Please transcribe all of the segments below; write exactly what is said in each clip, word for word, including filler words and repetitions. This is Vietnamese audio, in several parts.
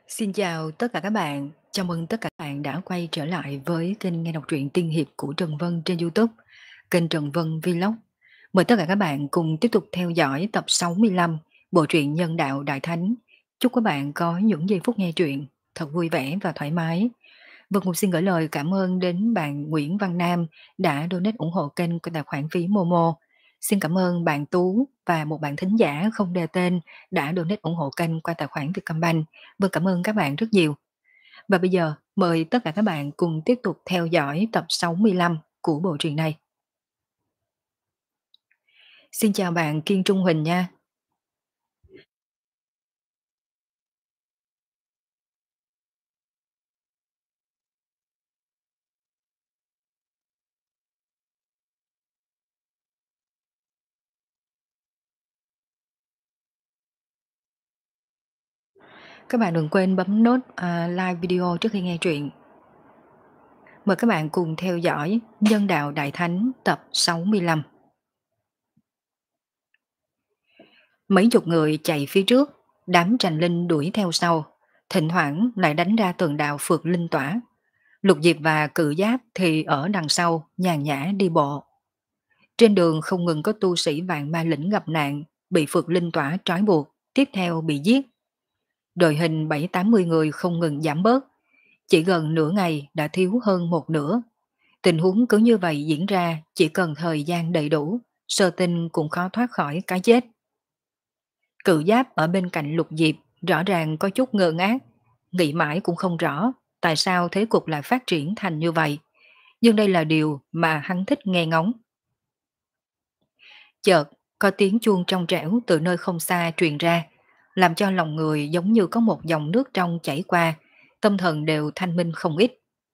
Xin chào tất cả các bạn, chào mừng tất cả các bạn đã quay trở lại với kênh nghe đọc truyện tiên hiệp của Trần Vân trên YouTube, kênh Trần Vân Vlog. Mời tất cả các bạn cùng tiếp tục theo dõi tập sáu mươi lăm bộ truyện Nhân đạo Đại Thánh. Chúc các bạn có những giây phút nghe truyện thật vui vẻ và thoải mái. Vân cũng xin gửi lời cảm ơn đến bạn Nguyễn Văn Nam đã donate ủng hộ kênh qua tài khoản phí Momo. Xin cảm ơn bạn Tú và một bạn thính giả không đề tên đã donate ủng hộ kênh qua tài khoản Vietcombank. Vâng, cảm ơn các bạn rất nhiều. Và bây giờ mời tất cả các bạn cùng tiếp tục theo dõi tập sáu mươi lăm của bộ truyện này. Xin chào bạn Kiên Trung Huỳnh nha. Các bạn đừng quên bấm nút uh, like video trước khi nghe truyện. Mời các bạn cùng theo dõi Nhân đạo Đại Thánh tập sáu mươi lăm. Mấy chục người chạy phía trước, đám tranh linh đuổi theo sau, thỉnh thoảng lại đánh ra tường đạo phượt linh tỏa. Lục Diệp và Cự Giáp thì ở đằng sau nhàn nhã đi bộ. Trên đường không ngừng có tu sĩ vạn ma lĩnh gặp nạn, bị phượt linh tỏa trói buộc, tiếp theo bị giết. Đội hình bảy tám mươi người không ngừng giảm bớt, chỉ gần nửa ngày đã thiếu hơn một nửa. Tình huống cứ như vậy diễn ra chỉ cần thời gian đầy đủ, Sơ Tinh cũng khó thoát khỏi cái chết. Cự Giáp ở bên cạnh Lục Diệp rõ ràng có chút ngơ ngác, nghĩ mãi cũng không rõ tại sao thế cục lại phát triển thành như vậy. Nhưng đây là điều mà hắn thích nghe ngóng. Chợt, có tiếng chuông trong trẻo từ nơi không xa truyền ra, làm cho lòng người giống như có một dòng nước trong chảy qua, tâm thần đều thanh minh không ít.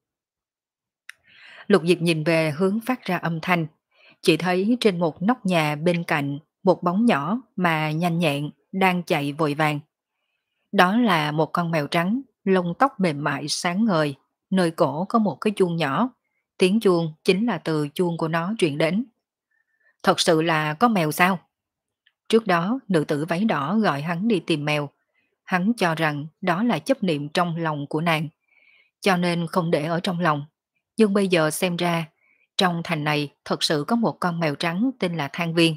Lục Diệp nhìn về hướng phát ra âm thanh, chỉ thấy trên một nóc nhà bên cạnh một bóng nhỏ mà nhanh nhẹn đang chạy vội vàng. Đó là một con mèo trắng, lông tóc mềm mại sáng ngời, nơi cổ có một cái chuông nhỏ, tiếng chuông chính là từ chuông của nó truyền đến. Thật sự là có mèo sao? Trước đó, nữ tử váy đỏ gọi hắn đi tìm mèo. Hắn cho rằng đó là chấp niệm trong lòng của nàng, cho nên không để ở trong lòng. Nhưng bây giờ xem ra, trong thành này thật sự có một con mèo trắng tên là Thang Viên.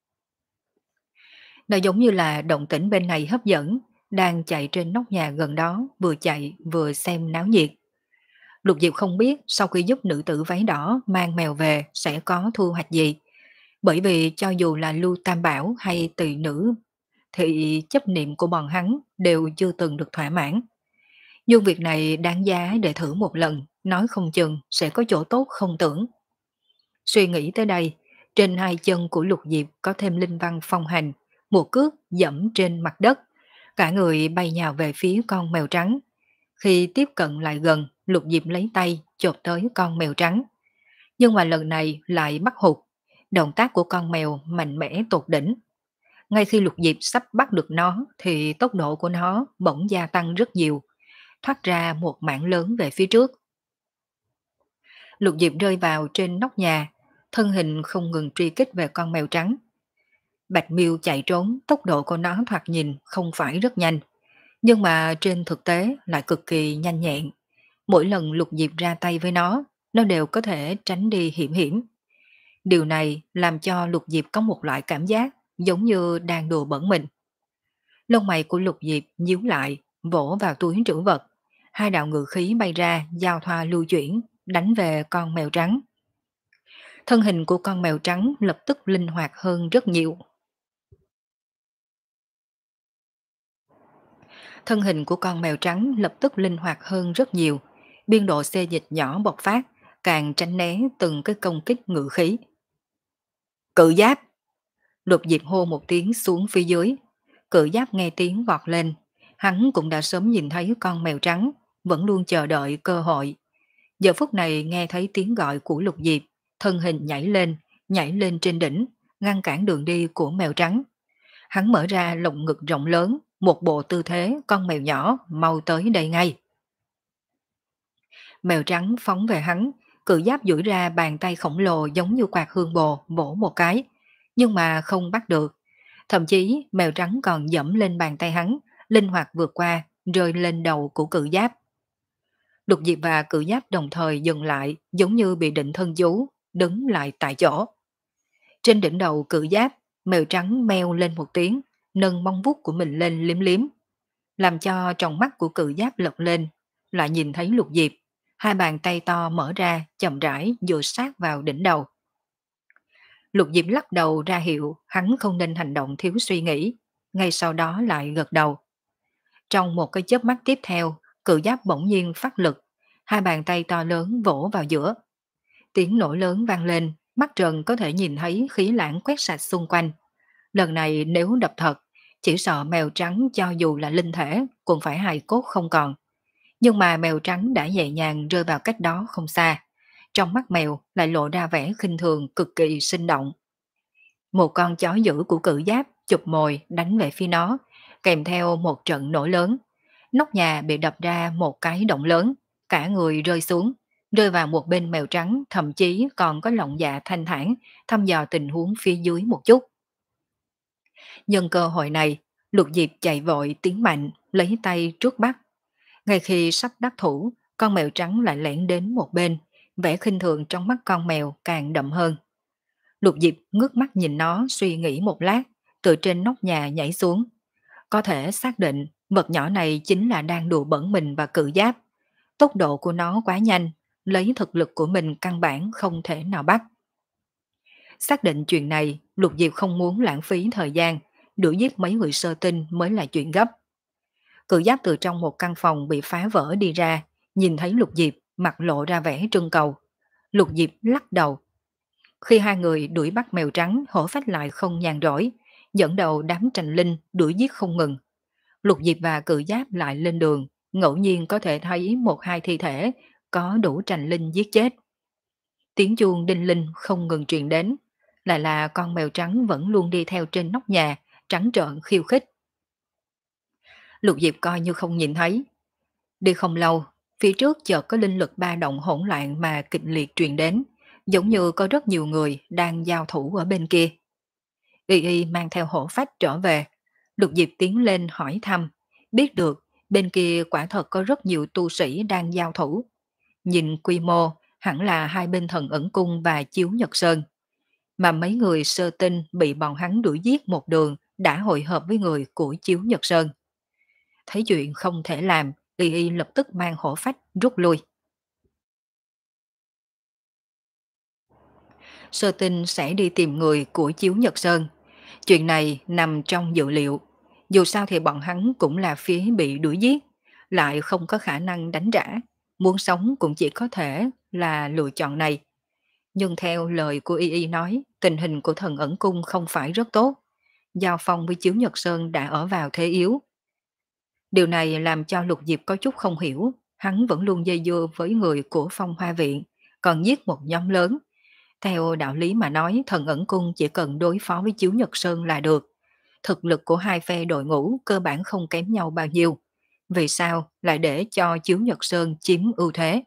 Nó giống như là động tĩnh bên này hấp dẫn, đang chạy trên nóc nhà gần đó, vừa chạy vừa xem náo nhiệt. Lục Diệp không biết sau khi giúp nữ tử váy đỏ mang mèo về sẽ có thu hoạch gì. Bởi vì cho dù là Lưu Tam Bảo hay tỳ nữ thì chấp niệm của bọn hắn đều chưa từng được thỏa mãn. Nhưng việc này đáng giá để thử một lần, nói không chừng sẽ có chỗ tốt không tưởng. Suy nghĩ tới đây, trên hai chân của Lục Diệp có thêm linh văn phong hành, một cước dẫm trên mặt đất, cả người bay nhào về phía con mèo trắng. Khi tiếp cận lại gần, Lục Diệp lấy tay chộp tới con mèo trắng. Nhưng mà lần này lại bắt hụt, động tác của con mèo mạnh mẽ tột đỉnh. Ngay khi Lục Diệp sắp bắt được nó thì tốc độ của nó bỗng gia tăng rất nhiều, thoát ra một mảng lớn về phía trước. Lục Diệp rơi vào trên nóc nhà, thân hình không ngừng truy kích về con mèo trắng. Bạch Miêu chạy trốn, tốc độ của nó thoạt nhìn không phải rất nhanh, nhưng mà trên thực tế lại cực kỳ nhanh nhẹn. Mỗi lần Lục Diệp ra tay với nó, nó đều có thể tránh đi hiểm hiểm. Điều này làm cho Lục Diệp có một loại cảm giác giống như đang đùa bẩn mình. Lông mày của Lục Diệp nhíu lại, vỗ vào túi trữ vật. Hai đạo ngự khí bay ra, giao thoa lưu chuyển, đánh về con mèo trắng. Thân hình của con mèo trắng lập tức linh hoạt hơn rất nhiều. Thân hình của con mèo trắng lập tức linh hoạt hơn rất nhiều. Biên độ xê dịch nhỏ bộc phát, càng tránh né từng cái công kích ngự khí. Cự Giáp! Lục Diệp hô một tiếng xuống phía dưới. Cự Giáp nghe tiếng vọt lên. Hắn cũng đã sớm nhìn thấy con mèo trắng, vẫn luôn chờ đợi cơ hội. Giờ phút này nghe thấy tiếng gọi của Lục Diệp, thân hình nhảy lên, nhảy lên trên đỉnh, ngăn cản đường đi của mèo trắng. Hắn mở ra lồng ngực rộng lớn, một bộ tư thế con mèo nhỏ mau tới đây ngay. Mèo trắng phóng về hắn, Cự Giáp duỗi ra bàn tay khổng lồ giống như quạt hương bồ vỗ một cái, nhưng mà không bắt được. Thậm chí mèo trắng còn dẫm lên bàn tay hắn, linh hoạt vượt qua, rơi lên đầu của cự giáp. Lục Diệp và cự giáp đồng thời dừng lại giống như bị định thân chú, đứng lại tại chỗ. Trên đỉnh đầu cự giáp, mèo trắng meo lên một tiếng, nâng móng vuốt của mình lên liếm liếm, làm cho tròng mắt của cự giáp lật lên, lại nhìn thấy Lục Diệp, hai bàn tay to mở ra chậm rãi dựa sát vào đỉnh đầu. Lục Diệp lắc đầu ra hiệu hắn không nên hành động thiếu suy nghĩ, ngay sau đó lại gật đầu. Trong một cái chớp mắt tiếp theo, cự giáp bỗng nhiên phát lực, hai bàn tay to lớn vỗ vào giữa. Tiếng nổ lớn vang lên, mắt Trần có thể nhìn thấy khí lãng quét sạch xung quanh. Lần này nếu đập thật, chỉ sợ mèo trắng cho dù là linh thể cũng phải hài cốt không còn. Nhưng mà mèo trắng đã nhẹ nhàng rơi vào cách đó không xa. Trong mắt mèo lại lộ ra vẻ khinh thường cực kỳ sinh động. Một con chó dữ của cự giáp chụp mồi đánh về phía nó, kèm theo một trận nổ lớn. Nóc nhà bị đập ra một cái động lớn, cả người rơi xuống, rơi vào một bên mèo trắng, thậm chí còn có lòng dạ thanh thản, thăm dò tình huống phía dưới một chút. Nhân cơ hội này, Lục Diệp chạy vội tiến mạnh, lấy tay trước bắt. Ngay khi sắp đắc thủ, con mèo trắng lại lẻn đến một bên, vẻ khinh thường trong mắt con mèo càng đậm hơn. Lục Diệp ngước mắt nhìn nó suy nghĩ một lát, từ trên nóc nhà nhảy xuống. Có thể xác định vật nhỏ này chính là đang đùa bẩn mình và cự giáp. Tốc độ của nó quá nhanh, lấy thực lực của mình căn bản không thể nào bắt. Xác định chuyện này, Lục Diệp không muốn lãng phí thời gian, đuổi giết mấy người sơ tinh mới là chuyện gấp. Cự giáp từ trong một căn phòng bị phá vỡ đi ra, nhìn thấy Lục Diệp, mặt lộ ra vẻ trân cầu. Lục Diệp lắc đầu. Khi hai người đuổi bắt mèo trắng, hổ phách lại không nhàn rỗi, dẫn đầu đám trành linh đuổi giết không ngừng. Lục Diệp và cự giáp lại lên đường, ngẫu nhiên có thể thấy một hai thi thể có đủ trành linh giết chết. Tiếng chuông đinh linh không ngừng truyền đến, lại là con mèo trắng vẫn luôn đi theo trên nóc nhà, trắng trợn khiêu khích. Lục Diệp coi như không nhìn thấy. Đi không lâu, phía trước chợt có linh lực ba động hỗn loạn mà kịch liệt truyền đến, giống như có rất nhiều người đang giao thủ ở bên kia. Y Y mang theo hổ phách trở về, Lục Diệp tiến lên hỏi thăm, biết được bên kia quả thật có rất nhiều tu sĩ đang giao thủ. Nhìn quy mô, hẳn là hai bên Thần Ẩn Cung và Chiếu Nhật Sơn. Mà mấy người sơ tinh bị bọn hắn đuổi giết một đường đã hội hợp với người của Chiếu Nhật Sơn. Thấy chuyện không thể làm, Y Y lập tức mang hổ phách rút lui. Sơ tinh sẽ đi tìm người của Chiếu Nhật Sơn. Chuyện này nằm trong dự liệu. Dù sao thì bọn hắn cũng là phía bị đuổi giết, lại không có khả năng đánh trả. Muốn sống cũng chỉ có thể là lựa chọn này. Nhưng theo lời của Y Y nói, tình hình của Thần Ẩn Cung không phải rất tốt. Giao phong với Chiếu Nhật Sơn đã ở vào thế yếu. Điều này làm cho Lục Diệp có chút không hiểu. Hắn vẫn luôn dây dưa với người của Phong Hoa Viện, còn giết một nhóm lớn. Theo đạo lý mà nói, Thần Ẩn Cung chỉ cần đối phó với Chiếu Nhật Sơn là được. Thực lực của hai phe đội ngũ cơ bản không kém nhau bao nhiêu. Vì sao lại để cho Chiếu Nhật Sơn chiếm ưu thế?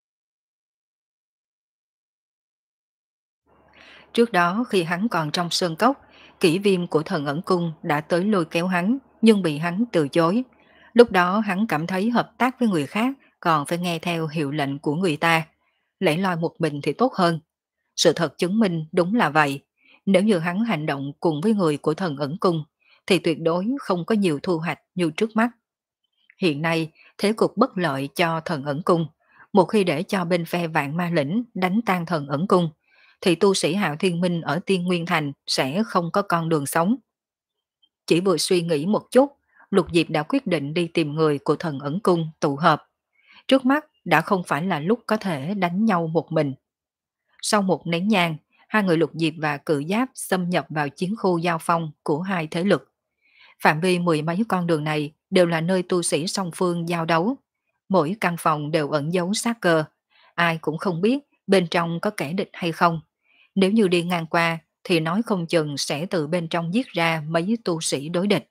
Trước đó khi hắn còn trong sơn cốc, kỹ viêm của Thần Ẩn Cung đã tới lôi kéo hắn, nhưng bị hắn từ chối. Lúc đó hắn cảm thấy hợp tác với người khác còn phải nghe theo hiệu lệnh của người ta. Lẻ loi một mình thì tốt hơn. Sự thật chứng minh đúng là vậy. Nếu như hắn hành động cùng với người của Thần Ẩn Cung, thì tuyệt đối không có nhiều thu hoạch như trước mắt. Hiện nay, thế cục bất lợi cho Thần Ẩn Cung. Một khi để cho bên phe Vạn Ma Lĩnh đánh tan Thần Ẩn Cung, thì tu sĩ Hạo Thiên Minh ở Tiên Nguyên Thành sẽ không có con đường sống. Chỉ vừa suy nghĩ một chút, Lục Diệp đã quyết định đi tìm người của Thần Ẩn Cung tụ hợp. Trước mắt đã không phải là lúc có thể đánh nhau một mình. Sau một nén nhang, hai người Lục Diệp và Cự Giáp xâm nhập vào chiến khu giao phong của hai thế lực. Phạm vi mười mấy con đường này đều là nơi tu sĩ song phương giao đấu. Mỗi căn phòng đều ẩn giấu sát cơ. Ai cũng không biết bên trong có kẻ địch hay không. Nếu như đi ngang qua thì nói không chừng sẽ từ bên trong giết ra mấy tu sĩ đối địch.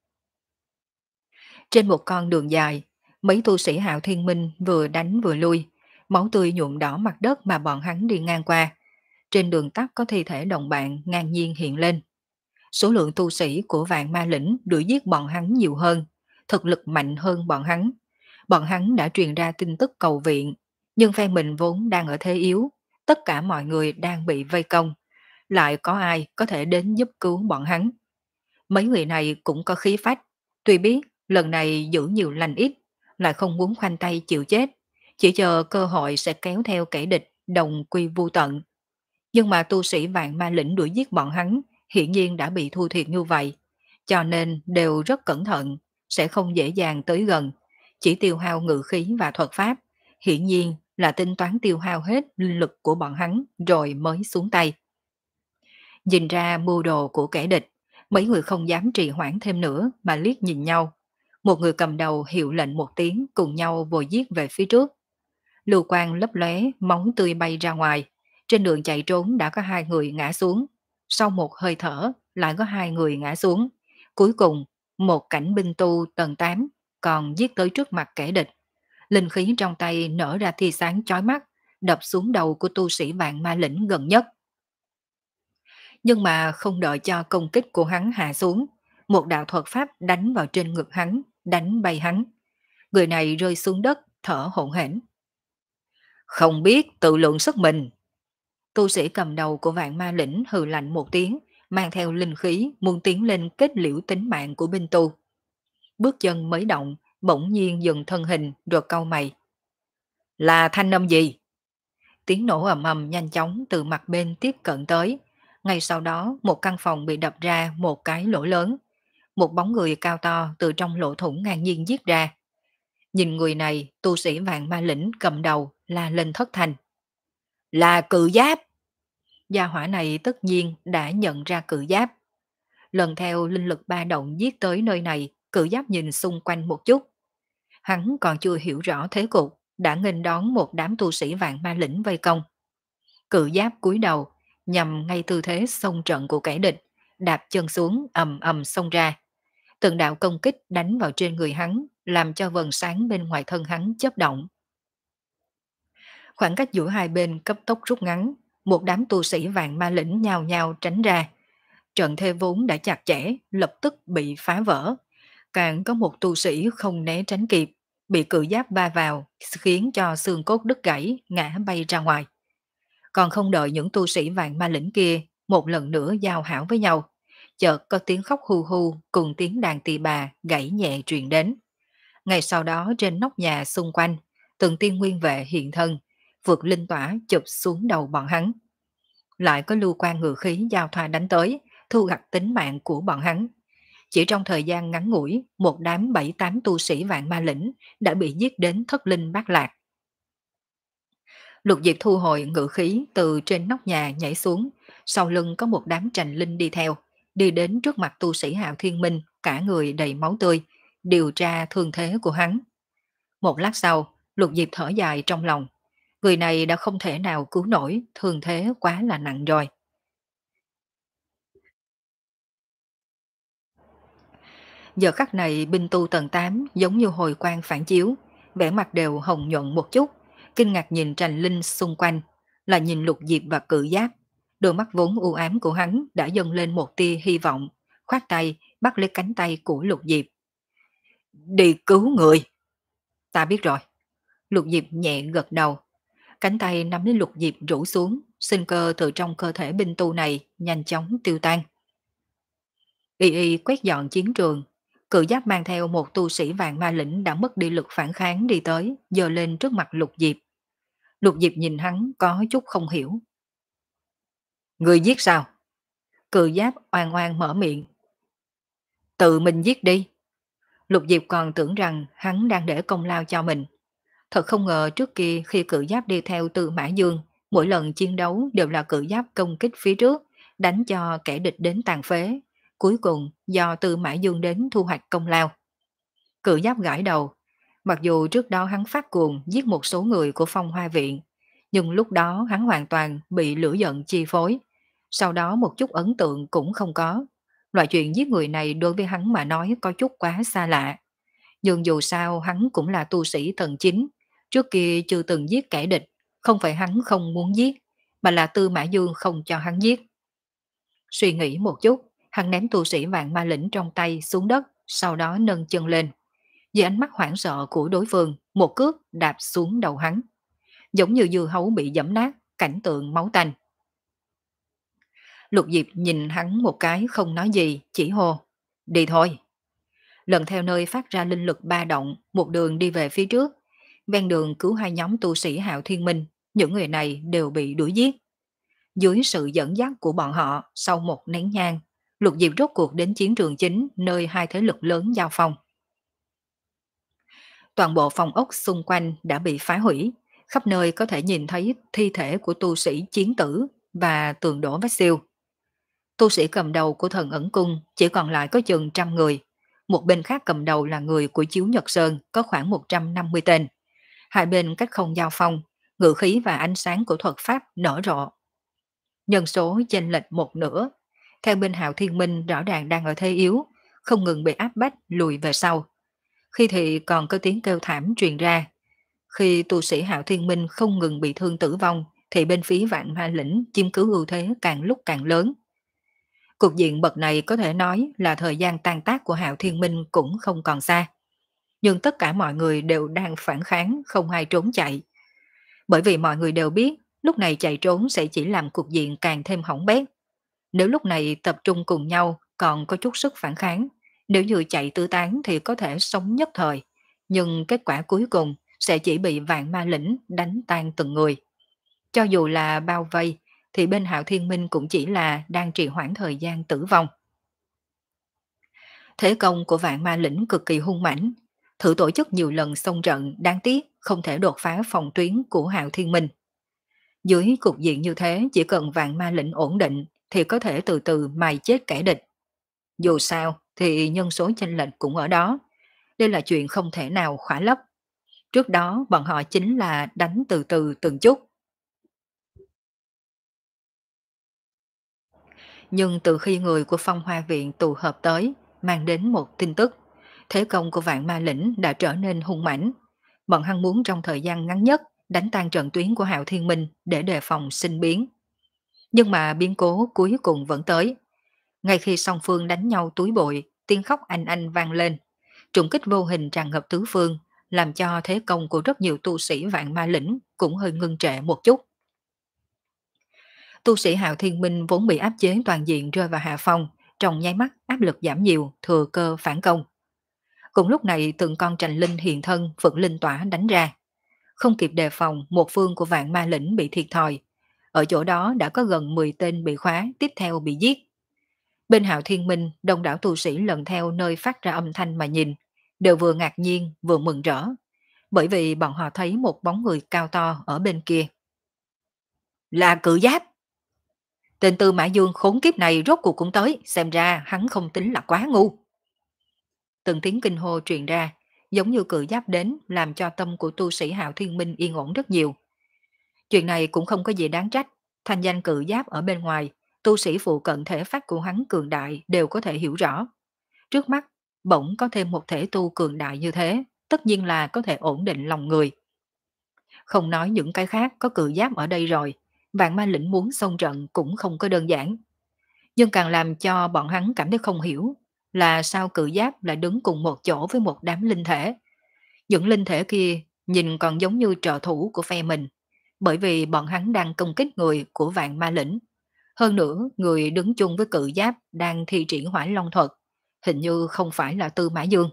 Trên một con đường dài, mấy tu sĩ Hạo Thiên Minh vừa đánh vừa lui, máu tươi nhuộm đỏ mặt đất mà bọn hắn đi ngang qua. Trên đường tắt có thi thể đồng bạn ngang nhiên hiện lên. Số lượng tu sĩ của Vạn Ma Lĩnh đuổi giết bọn hắn nhiều hơn. thực lực mạnh hơn bọn hắn. Bọn hắn đã truyền ra tin tức cầu viện, nhưng phe mình vốn đang ở thế yếu, tất cả mọi người đang bị vây công, lại có ai có thể đến giúp cứu bọn hắn. Mấy người này cũng có khí phách, tuy biết lần này giữ nhiều lành ít, lại không muốn khoanh tay chịu chết, chỉ chờ cơ hội sẽ kéo theo kẻ địch đồng quy vu tận. Nhưng mà tu sĩ vạn ma lĩnh đuổi giết bọn hắn hiển nhiên đã bị thua thiệt như vậy, cho nên đều rất cẩn thận, sẽ không dễ dàng tới gần, chỉ tiêu hao ngự khí và thuật pháp, hiển nhiên là tính toán tiêu hao hết linh lực của bọn hắn rồi mới xuống tay. Nhìn ra mưu đồ của kẻ địch, mấy người không dám trì hoãn thêm nữa mà liếc nhìn nhau. Một người cầm đầu hiệu lệnh một tiếng cùng nhau vồ giết về phía trước. Lưu quang lấp lóe, máu tươi bay ra ngoài. Trên đường chạy trốn đã có hai người ngã xuống. Sau một hơi thở, lại có hai người ngã xuống. Cuối cùng, một cảnh binh tu tầng tám còn giết tới trước mặt kẻ địch. Linh khí trong tay nở ra tia sáng chói mắt, đập xuống đầu của tu sĩ vạn ma lĩnh gần nhất. Nhưng mà không đợi cho công kích của hắn hạ xuống, một đạo thuật pháp đánh vào trên ngực hắn, đánh bay hắn. Người này rơi xuống đất, thở hổn hển. Không biết tự lượng sức mình. Tu sĩ cầm đầu của vạn ma lĩnh hừ lạnh một tiếng, mang theo linh khí muốn tiến lên kết liễu tính mạng của binh tu. Bước chân mới động, bỗng nhiên dừng thân hình rồi cau mày. Là thanh âm gì? Tiếng nổ ầm ầm nhanh chóng từ mặt bên tiếp cận tới. Ngay sau đó một căn phòng bị đập ra một cái lỗ lớn. Một bóng người cao to từ trong lỗ thủng ngang nhiên giết ra. Nhìn người này, tu sĩ vạn ma lĩnh cầm đầu la lên thất thanh. Là cự giáp! Gia hỏa này tất nhiên đã nhận ra cự giáp. Lần theo linh lực ba động giết tới nơi này, cự giáp nhìn xung quanh một chút. Hắn còn chưa hiểu rõ thế cục, đã nghênh đón một đám tu sĩ vạn ma lĩnh vây công. Cự giáp cúi đầu, nhằm ngay tư thế xông trận của kẻ địch, đạp chân xuống ầm ầm xông ra. Từng đạo công kích đánh vào trên người hắn, làm cho vầng sáng bên ngoài thân hắn chớp động. Khoảng cách giữa hai bên cấp tốc rút ngắn, một đám tu sĩ vạn ma lĩnh nhào nhào tránh ra. Trận thê vốn đã chặt chẽ, lập tức bị phá vỡ. Càng có một tu sĩ không né tránh kịp, bị cự giáp va vào, khiến cho xương cốt đứt gãy, ngã bay ra ngoài. Còn không đợi những tu sĩ vạn ma lĩnh kia một lần nữa giao hảo với nhau, chợt có tiếng khóc hu hu cùng tiếng đàn tỳ bà gãy nhẹ truyền đến. Ngay sau đó trên nóc nhà xung quanh, từng tiên nguyên vệ hiện thân, vượt linh tỏa chụp xuống đầu bọn hắn. Lại có lưu quan ngự khí giao thoa đánh tới, thu gặt tính mạng của bọn hắn. Chỉ trong thời gian ngắn ngủi, một đám bảy tám tu sĩ vạn ma lĩnh đã bị giết đến thất linh bát lạc. Lục Diệp thu hồi ngự khí từ trên nóc nhà nhảy xuống, sau lưng có một đám trành linh đi theo, đi đến trước mặt tu sĩ Hạo Thiên Minh, cả người đầy máu tươi, điều tra thương thế của hắn. Một lát sau, Lục Diệp thở dài trong lòng, người này đã không thể nào cứu nổi, thương thế quá là nặng rồi. Giờ khắc này binh tu tầng tám giống như hồi quang phản chiếu, vẻ mặt đều hồng nhuận một chút, kinh ngạc nhìn trành linh xung quanh, là nhìn Lục Diệp và cự giáp. Đôi mắt vốn u ám của hắn đã dâng lên một tia hy vọng, khoát tay bắt lấy cánh tay của Lục Diệp. Đi cứu người. Ta biết rồi. Lục Diệp nhẹ gật đầu. Cánh tay nắm lấy Lục Diệp rủ xuống, sinh cơ từ trong cơ thể binh tu này nhanh chóng tiêu tan. Y y quét dọn chiến trường, cự giáp mang theo một tu sĩ vạn ma lĩnh đã mất đi lực phản kháng đi tới, giơ lên trước mặt Lục Diệp. Lục Diệp nhìn hắn có chút không hiểu. Người giết sao? Cự giáp oan oan mở miệng. Tự mình giết đi. Lục Diệp còn tưởng rằng hắn đang để công lao cho mình. Thật không ngờ trước kia khi cự giáp đi theo từ Mã Dương, mỗi lần chiến đấu đều là cự giáp công kích phía trước, đánh cho kẻ địch đến tàn phế. Cuối cùng do từ Mã Dương đến thu hoạch công lao. Cự giáp gãi đầu. Mặc dù trước đó hắn phát cuồng giết một số người của Phong Hoa Viện, nhưng lúc đó hắn hoàn toàn bị lửa giận chi phối. Sau đó một chút ấn tượng cũng không có. Loại chuyện giết người này đối với hắn mà nói có chút quá xa lạ. Nhưng dù sao hắn cũng là tu sĩ thần chính, trước kia chưa từng giết kẻ địch, không phải hắn không muốn giết, mà là Tư Mã Dương không cho hắn giết. Suy nghĩ một chút, hắn ném tu sĩ vạn ma lĩnh trong tay xuống đất, sau đó nâng chân lên. Dưới ánh mắt hoảng sợ của đối phương, một cước đạp xuống đầu hắn, giống như dưa hấu bị giẫm nát, cảnh tượng máu tanh. Lục Diệp nhìn hắn một cái không nói gì, chỉ hô, đi thôi. Lần theo nơi phát ra linh lực ba động, một đường đi về phía trước. Ven đường cứu hai nhóm tu sĩ Hạo Thiên Minh, những người này đều bị đuổi giết. Dưới sự dẫn dắt của bọn họ, sau một nén nhang, Lục Diệp rốt cuộc đến chiến trường chính nơi hai thế lực lớn giao phong. Toàn bộ phòng ốc xung quanh đã bị phá hủy, khắp nơi có thể nhìn thấy thi thể của tu sĩ chiến tử và tường đổ vách siêu. Tu sĩ cầm đầu của thần ẩn cung chỉ còn lại có chừng trăm người. Một bên khác cầm đầu là người của Chiếu Nhật Sơn có khoảng một trăm năm mươi tên. Hai bên cách không giao phong, ngự khí và ánh sáng của thuật pháp nở rộ. Nhân số chênh lệch một nửa. Theo bên Hạo Thiên Minh rõ ràng đang ở thế yếu, không ngừng bị áp bách lùi về sau. Khi thì còn có tiếng kêu thảm truyền ra. Khi tu sĩ Hạo Thiên Minh không ngừng bị thương tử vong, thì bên phía Vạn Ma Lĩnh chiếm cứ ưu thế càng lúc càng lớn. Cục diện bậc này có thể nói là thời gian tan tác của Hạo Thiên Minh cũng không còn xa. Nhưng tất cả mọi người đều đang phản kháng, không ai trốn chạy. Bởi vì mọi người đều biết, lúc này chạy trốn sẽ chỉ làm cục diện càng thêm hỏng bét. Nếu lúc này tập trung cùng nhau còn có chút sức phản kháng, nếu như chạy tứ tán thì có thể sống nhất thời. Nhưng kết quả cuối cùng sẽ chỉ bị Vạn Ma Lĩnh đánh tan từng người. Cho dù là bao vây, thì bên Hạo Thiên Minh cũng chỉ là đang trì hoãn thời gian tử vong. Thế công của Vạn Ma Lĩnh cực kỳ hung mãnh, thử tổ chức nhiều lần xông trận, đáng tiếc không thể đột phá phòng tuyến của Hạo Thiên Minh. Dưới cục diện như thế, chỉ cần Vạn Ma Lĩnh ổn định thì có thể từ từ mài chết kẻ địch. Dù sao thì nhân số chênh lệch cũng ở đó, đây là chuyện không thể nào khỏa lấp. Trước đó bọn họ chính là đánh từ từ từng chút. Nhưng từ khi người của Phong Hoa Viện tụ hợp tới, mang đến một tin tức, thế công của Vạn Ma Lĩnh đã trở nên hung mãnh. Bọn hắn muốn trong thời gian ngắn nhất đánh tan trận tuyến của Hạo Thiên Minh để đề phòng sinh biến. Nhưng mà biến cố cuối cùng vẫn tới. Ngay khi song phương đánh nhau túi bụi, tiếng khóc anh anh vang lên. Trùng kích vô hình tràn ngập tứ phương, làm cho thế công của rất nhiều tu sĩ Vạn Ma Lĩnh cũng hơi ngưng trệ một chút. Tu sĩ Hạo Thiên Minh vốn bị áp chế toàn diện rơi vào hạ phong, trong nháy mắt áp lực giảm nhiều, thừa cơ phản công. Cùng lúc này từng con trành linh hiện thân phượng linh tỏa đánh ra. Không kịp đề phòng, một phương của Vạn Ma Lĩnh bị thiệt thòi. Ở chỗ đó đã có gần mười tên bị khóa, tiếp theo bị giết. Bên Hạo Thiên Minh, đông đảo tu sĩ lần theo nơi phát ra âm thanh mà nhìn, đều vừa ngạc nhiên vừa mừng rỡ, bởi vì bọn họ thấy một bóng người cao to ở bên kia. Là Cự Giáp! Tên Tư Mã Dương khốn kiếp này rốt cuộc cũng tới, xem ra hắn không tính là quá ngu. Từng tiếng kinh hô truyền ra, giống như Cự Giáp đến làm cho tâm của tu sĩ Hạo Thiên Minh yên ổn rất nhiều. Chuyện này cũng không có gì đáng trách, thanh danh Cự Giáp ở bên ngoài, tu sĩ phụ cận thể phát của hắn cường đại đều có thể hiểu rõ. Trước mắt, bỗng có thêm một thể tu cường đại như thế, tất nhiên là có thể ổn định lòng người. Không nói những cái khác, có Cự Giáp ở đây rồi, Vạn Ma Lĩnh muốn xông trận cũng không có đơn giản. Nhưng càng làm cho bọn hắn cảm thấy không hiểu là sao Cự Giáp lại đứng cùng một chỗ với một đám linh thể. Những linh thể kia nhìn còn giống như trợ thủ của phe mình, bởi vì bọn hắn đang công kích người của Vạn Ma Lĩnh. Hơn nữa, người đứng chung với Cự Giáp đang thi triển Hỏa Long thuật, hình như không phải là Tư Mã Dương.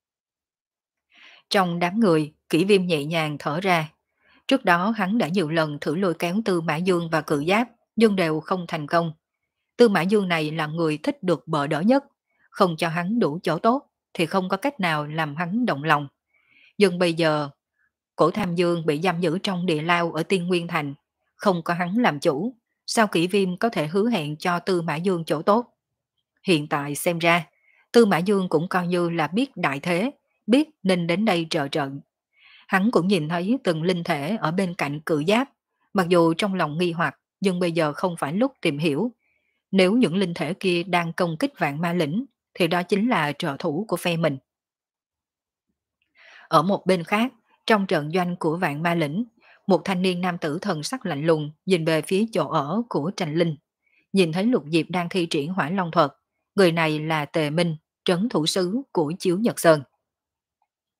Trong đám người, Kỷ Viêm nhẹ nhàng thở ra. Trước đó hắn đã nhiều lần thử lôi kéo Tư Mã Dương và Cự Giáp, nhưng đều không thành công. Tư Mã Dương này là người thích được bợ đỡ nhất, không cho hắn đủ chỗ tốt thì không có cách nào làm hắn động lòng. Nhưng bây giờ, Cổ Tham Dương bị giam giữ trong địa lao ở Tiên Nguyên Thành, không có hắn làm chủ, sao Kỷ Viêm có thể hứa hẹn cho Tư Mã Dương chỗ tốt? Hiện tại xem ra, Tư Mã Dương cũng coi như là biết đại thế, biết nên đến đây trợ trận. Hắn cũng nhìn thấy từng linh thể ở bên cạnh Cự Giáp, mặc dù trong lòng nghi hoặc, nhưng bây giờ không phải lúc tìm hiểu. Nếu những linh thể kia đang công kích Vạn Ma Lĩnh, thì đó chính là trợ thủ của phe mình. Ở một bên khác, trong trận doanh của Vạn Ma Lĩnh, một thanh niên nam tử thần sắc lạnh lùng nhìn về phía chỗ ở của Trành Linh. Nhìn thấy Lục Diệp đang thi triển Hỏa Long thuật, người này là Tề Minh, trấn thủ sứ của Chiếu Nhật Sơn.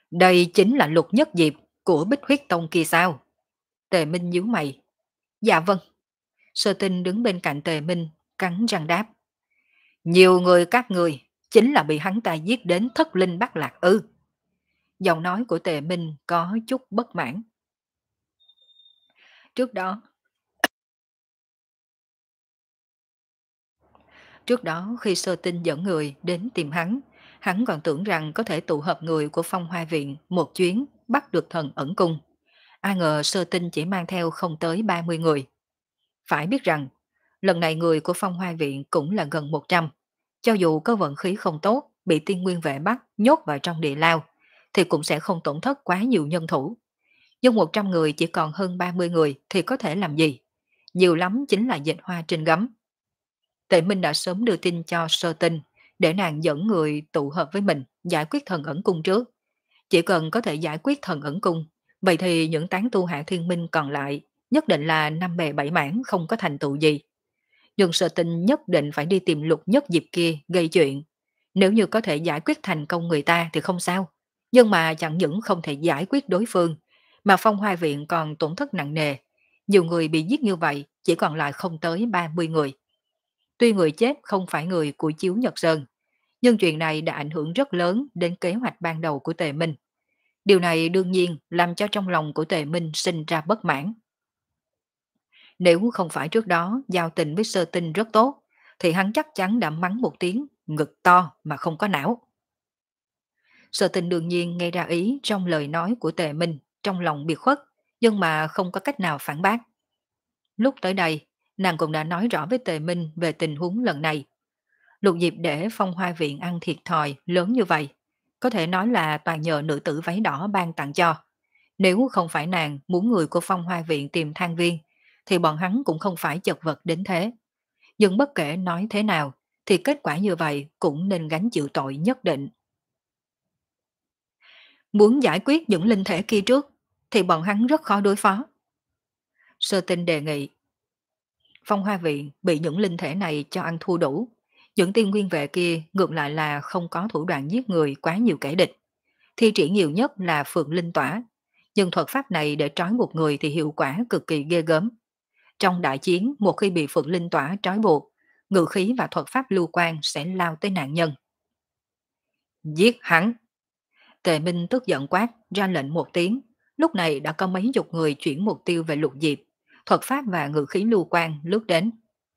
Đây chính là Lục Nhất Diệp của Bích Huyết Tông kia sao? Tề Minh nhíu mày. Dạ vâng. Sơ Tinh đứng bên cạnh Tề Minh, cắn răng đáp. Nhiều người các người chính là bị hắn ta giết đến thất linh bắt lạc ư. Giọng nói của Tề Minh có chút bất mãn. Trước đó, trước đó khi Sơ Tinh dẫn người đến tìm hắn, hắn còn tưởng rằng có thể tụ hợp người của Phong Hoa Viện một chuyến bắt được thần ẩn cung. Ai ngờ Sơ Tinh chỉ mang theo không tới ba mươi người. Phải biết rằng, lần này người của Phong Hoa Viện cũng là gần một trăm. Cho dù có vận khí không tốt, bị tiên nguyên vệ bắt nhốt vào trong địa lao, thì cũng sẽ không tổn thất quá nhiều nhân thủ. Nhưng một trăm người chỉ còn hơn ba mươi người thì có thể làm gì? Nhiều lắm chính là dệt hoa trên gấm. Tề Minh đã sớm đưa tin cho Sơ Tinh, để nàng dẫn người tụ hợp với mình, giải quyết thần ẩn cung trước. Chỉ cần có thể giải quyết thần ẩn cung, vậy thì những tán tu Hạ Thiên Minh còn lại nhất định là năm bè bảy mảng không có thành tựu gì. Nhưng Sở Tinh nhất định phải đi tìm Lục Nhất Diệp kia gây chuyện. Nếu như có thể giải quyết thành công người ta thì không sao. Nhưng mà chẳng những không thể giải quyết đối phương, mà Phong Hoa Viện còn tổn thất nặng nề. Nhiều người bị giết như vậy, chỉ còn lại không tới ba mươi người. Tuy người chết không phải người của Chiếu Nhật Sơn, nhưng chuyện này đã ảnh hưởng rất lớn đến kế hoạch ban đầu của Tề Minh. Điều này đương nhiên làm cho trong lòng của Tề Minh sinh ra bất mãn. Nếu không phải trước đó giao tình với Sơ Tinh rất tốt, thì hắn chắc chắn đã mắng một tiếng ngực to mà không có não. Sơ Tinh đương nhiên nghe ra ý trong lời nói của Tề Minh, trong lòng biệt khuất, nhưng mà không có cách nào phản bác. Lúc tới đây, nàng cũng đã nói rõ với Tề Minh về tình huống lần này. Lục Diệp để Phong Hoa Viện ăn thiệt thòi lớn như vậy, có thể nói là toàn nhờ nữ tử váy đỏ ban tặng cho. Nếu không phải nàng muốn người của Phong Hoa Viện tìm Thang Viên, thì bọn hắn cũng không phải chật vật đến thế. Nhưng bất kể nói thế nào, thì kết quả như vậy cũng nên gánh chịu tội nhất định. Muốn giải quyết những linh thể kia trước, thì bọn hắn rất khó đối phó. Sơ Tinh đề nghị. Phong Hoa Viện bị những linh thể này cho ăn thua đủ. Những tiên nguyên vệ kia ngược lại là không có thủ đoạn giết người quá nhiều kẻ địch. Thi triển nhiều nhất là Phượng Linh Tỏa. Nhưng thuật pháp này để trói một người thì hiệu quả cực kỳ ghê gớm. Trong đại chiến, một khi bị Phượng Linh Tỏa trói buộc, ngự khí và thuật pháp lưu quan sẽ lao tới nạn nhân. Giết hắn! Tề Minh tức giận quát, ra lệnh một tiếng. Lúc này đã có mấy chục người chuyển mục tiêu về Lục Diệp. Thuật pháp và ngự khí lưu quan lướt đến.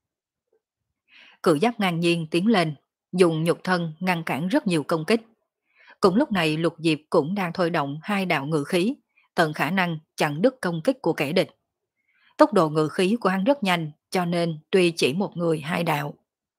Cự giáp ngang nhiên tiến lên, dùng nhục thân ngăn cản rất nhiều công kích. Cùng lúc này Lục Diệp cũng đang thôi động hai đạo ngự khí, tận khả năng chặn đứt công kích của kẻ địch. Tốc độ ngự khí của hắn rất nhanh, cho nên tuy chỉ một người hai đạo.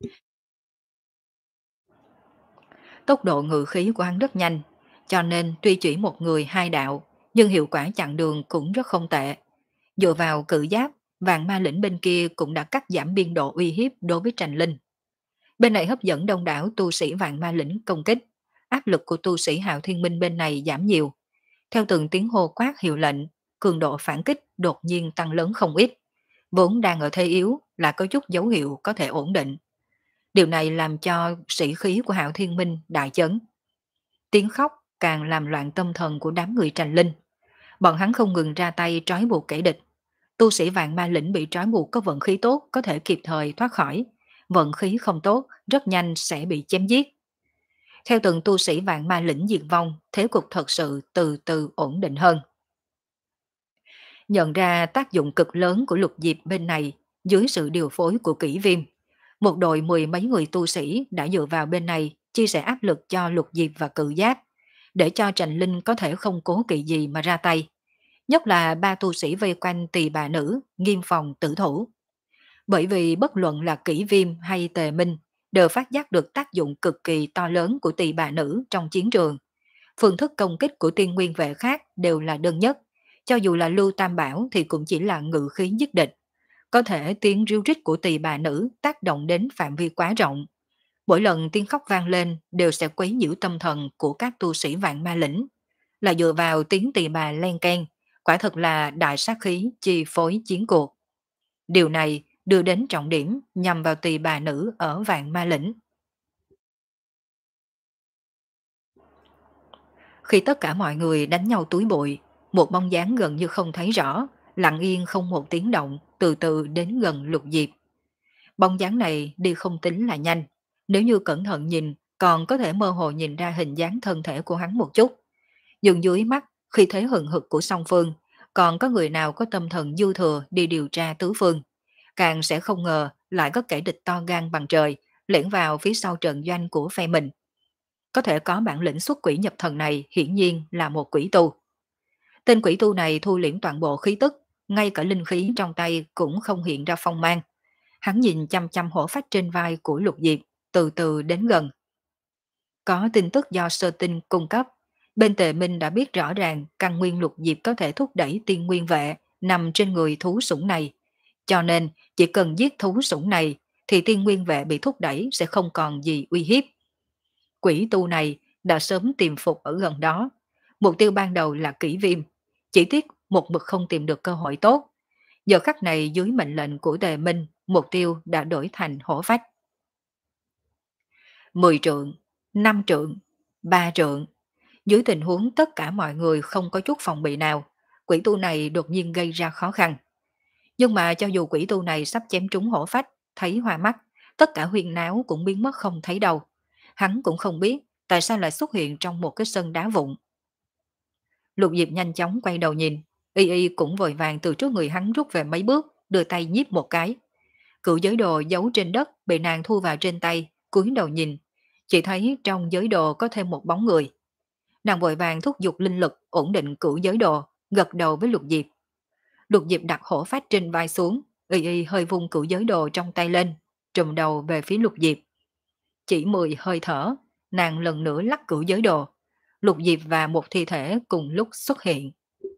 Tốc độ ngự khí của hắn rất nhanh, cho nên tuy chỉ một người hai đạo, nhưng hiệu quả chặn đường cũng rất không tệ. Dựa vào cự giáp, vạn ma lĩnh bên kia cũng đã cắt giảm biên độ uy hiếp đối với Trành Linh. Bên này hấp dẫn đông đảo tu sĩ vạn ma lĩnh công kích, áp lực của tu sĩ Hạo Thiên Minh bên này giảm nhiều. Theo từng tiếng hô quát hiệu lệnh, cường độ phản kích đột nhiên tăng lớn không ít. Vốn đang ở thế yếu là có chút dấu hiệu có thể ổn định. Điều này làm cho sĩ khí của Hạo Thiên Minh đại chấn. Tiếng khóc càng làm loạn tâm thần của đám người Trành Linh. Bọn hắn không ngừng ra tay trói buộc kẻ địch. Tu sĩ vạn ma lĩnh bị trói buộc có vận khí tốt có thể kịp thời thoát khỏi. Vận khí không tốt rất nhanh sẽ bị chém giết. Theo từng tu sĩ vạn ma lĩnh diệt vong, thế cục thật sự từ từ ổn định hơn. Nhận ra tác dụng cực lớn của Lục Diệp bên này, dưới sự điều phối của Kỷ Viêm, một đội mười mấy người tu sĩ đã dựa vào bên này chia sẻ áp lực cho Lục Diệp và Cự Giáp, để cho Trành Linh có thể không cố kỵ gì mà ra tay. Nhất là ba tu sĩ vây quanh Tỳ Bà Nữ, nghiêm phòng tử thủ. Bởi vì bất luận là Kỷ Viêm hay Tề Minh đều phát giác được tác dụng cực kỳ to lớn của Tỳ Bà Nữ trong chiến trường. Phương thức công kích của tiên nguyên vệ khác đều là đơn nhất, cho dù là Lưu Tam Bảo thì cũng chỉ là ngự khí giết địch. Có thể tiếng ríu rít của Tỳ Bà Nữ tác động đến phạm vi quá rộng. Mỗi lần tiếng khóc vang lên đều sẽ quấy nhiễu tâm thần của các tu sĩ vạn ma lĩnh. Là dựa vào tiếng Tỳ Bà len keng, quả thật là đại sát khí chi phối chiến cuộc. Điều này đưa đến trọng điểm nhằm vào Tỳ Bà Nữ ở vạn ma lĩnh. Khi tất cả mọi người đánh nhau túi bụi, một bóng dáng gần như không thấy rõ, lặng yên không một tiếng động, từ từ đến gần Lục Diệp. Bóng dáng này đi không tính là nhanh, nếu như cẩn thận nhìn, còn có thể mơ hồ nhìn ra hình dáng thân thể của hắn một chút. Nhưng dưới mắt, khi thấy hừng hực của song phương, còn có người nào có tâm thần dư thừa đi điều tra tứ phương. Càng sẽ không ngờ lại có kẻ địch to gan bằng trời, lẻn vào phía sau trận doanh của phe mình. Có thể có bản lĩnh xuất quỷ nhập thần này hiển nhiên là một quỷ tu. Tên quỷ tu này thu liễm toàn bộ khí tức, ngay cả linh khí trong tay cũng không hiện ra phong mang. Hắn nhìn chăm chăm hổ phách trên vai của Lục Diệp, từ từ đến gần. Có tin tức do sơ tinh cung cấp, bên Tề Minh đã biết rõ ràng căn nguyên Lục Diệp có thể thúc đẩy tiên nguyên vệ nằm trên người thú sủng này. Cho nên, chỉ cần giết thú sủng này, thì tiên nguyên vệ bị thúc đẩy sẽ không còn gì uy hiếp. Quỷ tu này đã sớm tìm phục ở gần đó. Mục tiêu ban đầu là kỷ viêm, chỉ tiếc một mực không tìm được cơ hội tốt. Giờ khắc này dưới mệnh lệnh của Tề Minh, mục tiêu đã đổi thành hổ phách. Mười trượng, năm trượng, ba trượng. Dưới tình huống tất cả mọi người không có chút phòng bị nào, quỷ tu này đột nhiên gây ra khó khăn. Nhưng mà cho dù quỷ tu này sắp chém trúng hổ phách, thấy hoa mắt, tất cả huyền náo cũng biến mất không thấy đâu. Hắn cũng không biết tại sao lại xuất hiện trong một cái sân đá vụn. Lục Diệp nhanh chóng quay đầu nhìn, Y Y cũng vội vàng từ trước người hắn rút về mấy bước, đưa tay nhíp một cái. Cựu giới đồ giấu trên đất bị nàng thu vào trên tay, cúi đầu nhìn, chỉ thấy trong giới đồ có thêm một bóng người. Nàng vội vàng thúc giục linh lực ổn định cửu giới đồ, gật đầu với Lục Diệp. Lục Diệp đặt hổ phách trên vai xuống, Y Y hơi vung cửu giới đồ trong tay lên, trùm đầu về phía Lục Diệp. Chỉ mười hơi thở, nàng lần nữa lắc cửu giới đồ. Lục Diệp và một thi thể cùng lúc xuất hiện.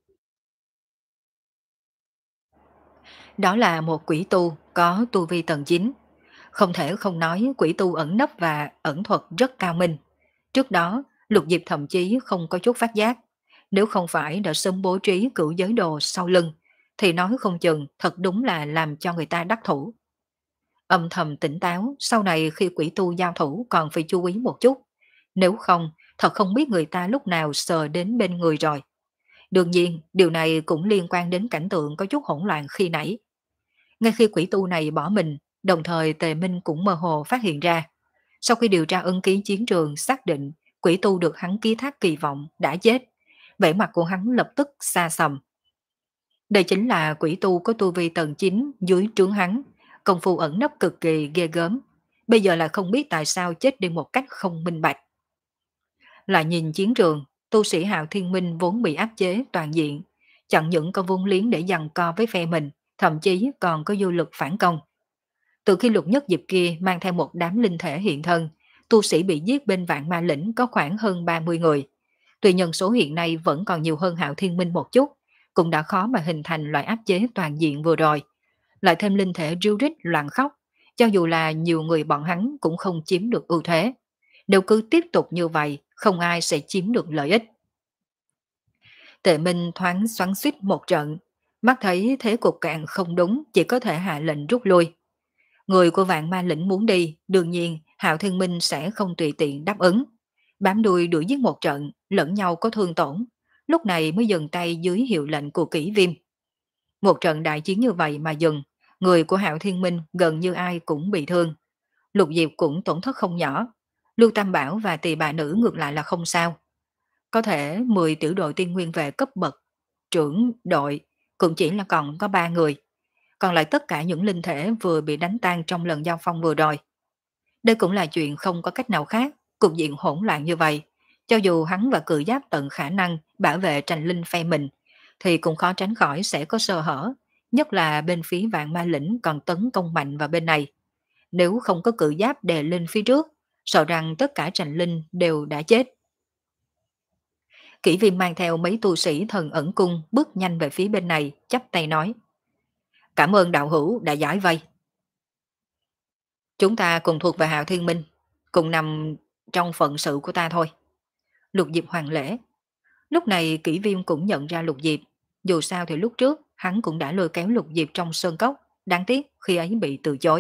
Đó là một quỷ tu có tu vi tầng chín. Không thể không nói quỷ tu ẩn nấp và ẩn thuật rất cao minh. Trước đó, Lục Diệp thậm chí không có chút phát giác. Nếu không phải đã sớm bố trí cửu giới đồ sau lưng, thì nói không chừng thật đúng là làm cho người ta đắc thủ. Âm thầm tỉnh táo, sau này khi quỷ tu giao thủ còn phải chú ý một chút. Nếu không, thật không biết người ta lúc nào sờ đến bên người rồi. Đương nhiên, điều này cũng liên quan đến cảnh tượng có chút hỗn loạn khi nãy. Ngay khi quỷ tu này bỏ mình, đồng thời Tề Minh cũng mơ hồ phát hiện ra. Sau khi điều tra ân ký chiến trường xác định quỷ tu được hắn ký thác kỳ vọng đã chết, vẻ mặt của hắn lập tức xa sầm. Đây chính là quỷ tu có tu vi tầng chín dưới trướng hắn, công phu ẩn nấp cực kỳ ghê gớm. Bây giờ là không biết tại sao chết đi một cách không minh bạch. Lại nhìn chiến trường, tu sĩ Hạo Thiên Minh vốn bị áp chế toàn diện, chẳng những có vốn liếng để giằng co với phe mình, thậm chí còn có dư lực phản công. Từ khi Lục Nhất Diệp kia mang theo một đám linh thể hiện thân, tu sĩ bị giết bên Vạn Ma Lĩnh có khoảng hơn ba mươi người. Tuy nhân số hiện nay vẫn còn nhiều hơn Hạo Thiên Minh một chút, cũng đã khó mà hình thành loại áp chế toàn diện vừa rồi. Lại thêm linh thể ríu rít loạn khóc, cho dù là nhiều người bọn hắn cũng không chiếm được ưu thế. Nếu cứ tiếp tục như vậy, không ai sẽ chiếm được lợi ích. Tề Minh thoáng xoắn xuýt một trận, mắt thấy thế cục càng không đúng, chỉ có thể hạ lệnh rút lui. Người của Vạn Ma Lĩnh muốn đi, đương nhiên Hạo Thiên Minh sẽ không tùy tiện đáp ứng. Bám đuôi đuổi giết một trận, lẫn nhau có thương tổn, lúc này mới dừng tay dưới hiệu lệnh của Kỷ Viêm. Một trận đại chiến như vậy mà dừng, người của Hạo Thiên Minh gần như ai cũng bị thương. Lục Diệp cũng tổn thất không nhỏ, Lưu Tam Bảo và Tỳ bà nữ ngược lại là không sao. Có thể mười tiểu đội tiên nguyên về cấp bậc, trưởng đội cũng chỉ là còn có ba người. Còn lại tất cả những linh thể vừa bị đánh tan trong lần giao phong vừa rồi. Đây cũng là chuyện không có cách nào khác, cục diện hỗn loạn như vậy. Cho dù hắn và cự giáp tận khả năng bảo vệ tranh linh phe mình, thì cũng khó tránh khỏi sẽ có sơ hở, nhất là bên phía Vạn Ma Lĩnh còn tấn công mạnh vào bên này. Nếu không có cự giáp đè lên phía trước, sợ rằng tất cả tranh linh đều đã chết. Kỷ Viêm mang theo mấy tu sĩ thần ẩn cung bước nhanh về phía bên này, chắp tay nói. Cảm ơn đạo hữu đã giải vây. Chúng ta cùng thuộc về Hạo Thiên Minh, cùng nằm trong phận sự của ta thôi. Lục Diệp hoàng lễ. Lúc này Kỷ Viêm cũng nhận ra Lục Diệp. Dù sao thì lúc trước hắn cũng đã lôi kéo Lục Diệp trong sơn cốc, đáng tiếc khi ấy bị từ chối.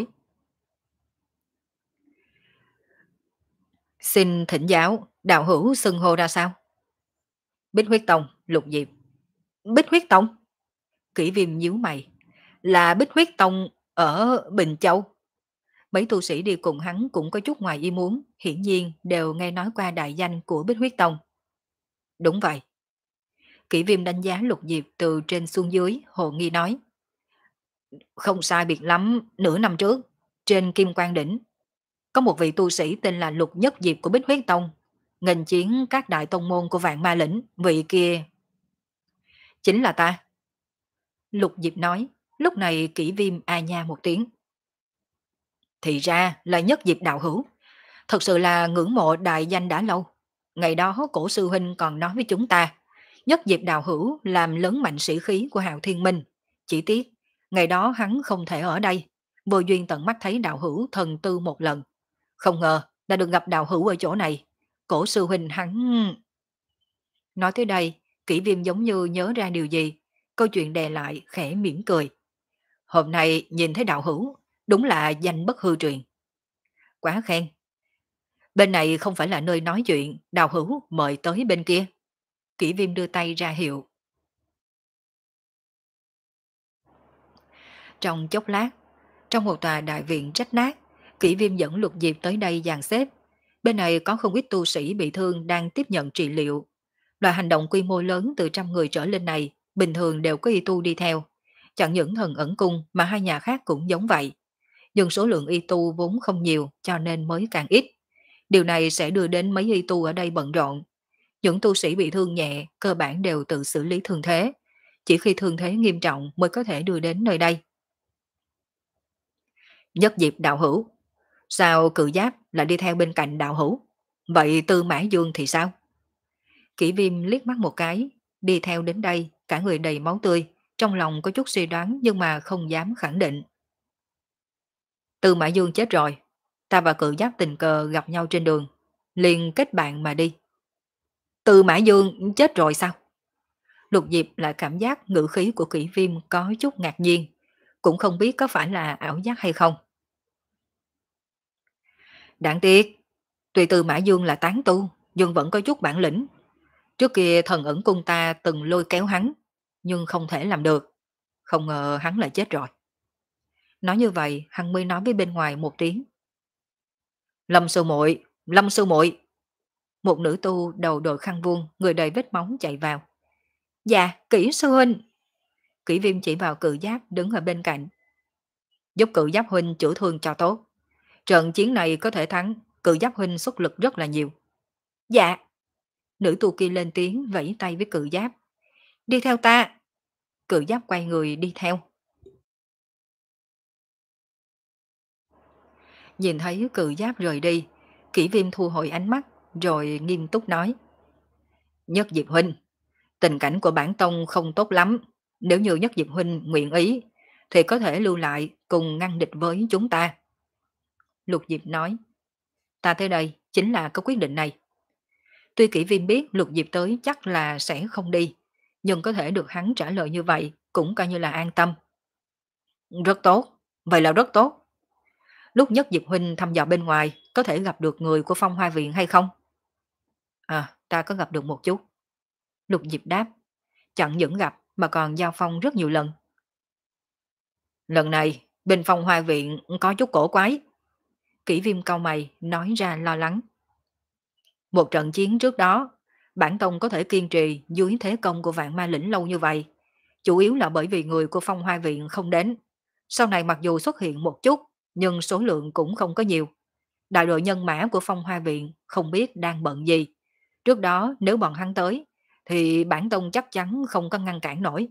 Xin thỉnh giáo, đạo hữu xưng hô ra sao? Bích huyết tông, Lục Diệp. Bích huyết tông? Kỷ Viêm nhíu mày. Là Bích huyết tông ở Bình Châu? Mấy tu sĩ đi cùng hắn cũng có chút ngoài ý muốn, hiển nhiên đều nghe nói qua đại danh của Bích huyết tông. Đúng vậy. Kỷ Viêm đánh giá Lục Diệp từ trên xuống dưới, hồ nghi nói. Không sai biệt lắm, nửa năm trước, trên Kim Quang Đỉnh, có một vị tu sĩ tên là Lục Nhất Diệp của Bích huyết tông, nghênh chiến các đại tông môn của Vạn Ma lĩnh, vị kia chính là ta. Lục Diệp nói, lúc này Kỷ Viêm a nha một tiếng. Thì ra là Nhất Diệp đạo hữu, thật sự là ngưỡng mộ đại danh đã lâu. Ngày đó cổ sư huynh còn nói với chúng ta, Nhất Diệp đạo hữu làm lớn mạnh sĩ khí của Hạo Thiên Minh. Chỉ tiếc, ngày đó hắn không thể ở đây, vô duyên tận mắt thấy đạo hữu thần tư một lần. Không ngờ đã được gặp đạo hữu ở chỗ này. Cổ sư huynh hắn... Nói tới đây, Kỷ Viêm giống như nhớ ra điều gì, câu chuyện đè lại khẽ mỉm cười. Hôm nay nhìn thấy đạo hữu, đúng là danh bất hư truyền. Quá khen. Bên này không phải là nơi nói chuyện, đạo hữu mời tới bên kia. Kỷ Viêm đưa tay ra hiệu. Trong chốc lát, trong một tòa đại viện rách nát, Kỷ Viêm dẫn Lục Diệp tới đây dàn xếp. Bên này có không ít tu sĩ bị thương đang tiếp nhận trị liệu. Loại hành động quy mô lớn từ trăm người trở lên này, bình thường đều có y tu đi theo. Chẳng những thần ẩn cung mà hai nhà khác cũng giống vậy. Nhưng số lượng y tu vốn không nhiều cho nên mới càng ít. Điều này sẽ đưa đến mấy y tu ở đây bận rộn. Những tu sĩ bị thương nhẹ cơ bản đều tự xử lý thương thế. Chỉ khi thương thế nghiêm trọng mới có thể đưa đến nơi đây. Nhất Diệp đạo hữu. Sao cự giáp lại đi theo bên cạnh đạo hữu? Vậy Tư Mã Dương thì sao? Kỷ Viêm liếc mắt một cái, đi theo đến đây, cả người đầy máu tươi, trong lòng có chút suy đoán nhưng mà không dám khẳng định. Tư Mã Dương chết rồi, ta và cự giáp tình cờ gặp nhau trên đường, liền kết bạn mà đi. Tư Mã Dương chết rồi sao? Lục Diệp lại cảm giác ngữ khí của Kỷ Viêm có chút ngạc nhiên, cũng không biết có phải là ảo giác hay không. Đáng tiếc, tuy Tư Mã Dương là tán tu, nhưng vẫn có chút bản lĩnh. Trước kia thần ẩn cung ta từng lôi kéo hắn, nhưng không thể làm được. Không ngờ hắn lại chết rồi. Nói như vậy, hắn mới nói với bên ngoài một tiếng. Lâm sư muội, Lâm sư muội. Một nữ tu đầu đội khăn vuông, người đầy vết máu chạy vào. Dạ, Kỷ sư huynh. Kỷ Viêm chỉ vào cự giáp đứng ở bên cạnh. Giúp cự giáp huynh chữa thương cho tốt. Trận chiến này có thể thắng, cự giáp huynh xuất lực rất là nhiều. Dạ. Nữ tu kia lên tiếng vẫy tay với cự giáp. Đi theo ta. Cự giáp quay người đi theo. Nhìn thấy cự giáp rời đi, Kỷ Viêm thu hồi ánh mắt, rồi nghiêm túc nói. Nhất Diệp huynh, tình cảnh của bản tông không tốt lắm. Nếu như Nhất Diệp huynh nguyện ý, thì có thể lưu lại cùng ngăn địch với chúng ta. Lục Diệp nói. Ta tới đây chính là có quyết định này. Tuy Kỷ Viêm biết Lục Diệp tới chắc là sẽ không đi, nhưng có thể được hắn trả lời như vậy cũng coi như là an tâm. Rất tốt, vậy là rất tốt. Lúc Nhất Diệp huynh thăm dò bên ngoài, có thể gặp được người của Phong Hoa Viện hay không? À, ta có gặp được một chút. Lục Diệp đáp, chẳng những gặp mà còn giao phong rất nhiều lần. Lần này, bên Phong Hoa Viện có chút cổ quái. Kỷ Viêm cau mày, nói ra lo lắng. Một trận chiến trước đó, bản tông có thể kiên trì dưới thế công của Vạn Ma lĩnh lâu như vậy, chủ yếu là bởi vì người của Phong Hoa Viện không đến. Sau này mặc dù xuất hiện một chút, nhưng số lượng cũng không có nhiều. Đại đội nhân mã của Phong Hoa Viện không biết đang bận gì. Trước đó nếu bọn hắn tới, thì bản tông chắc chắn không có ngăn cản nổi.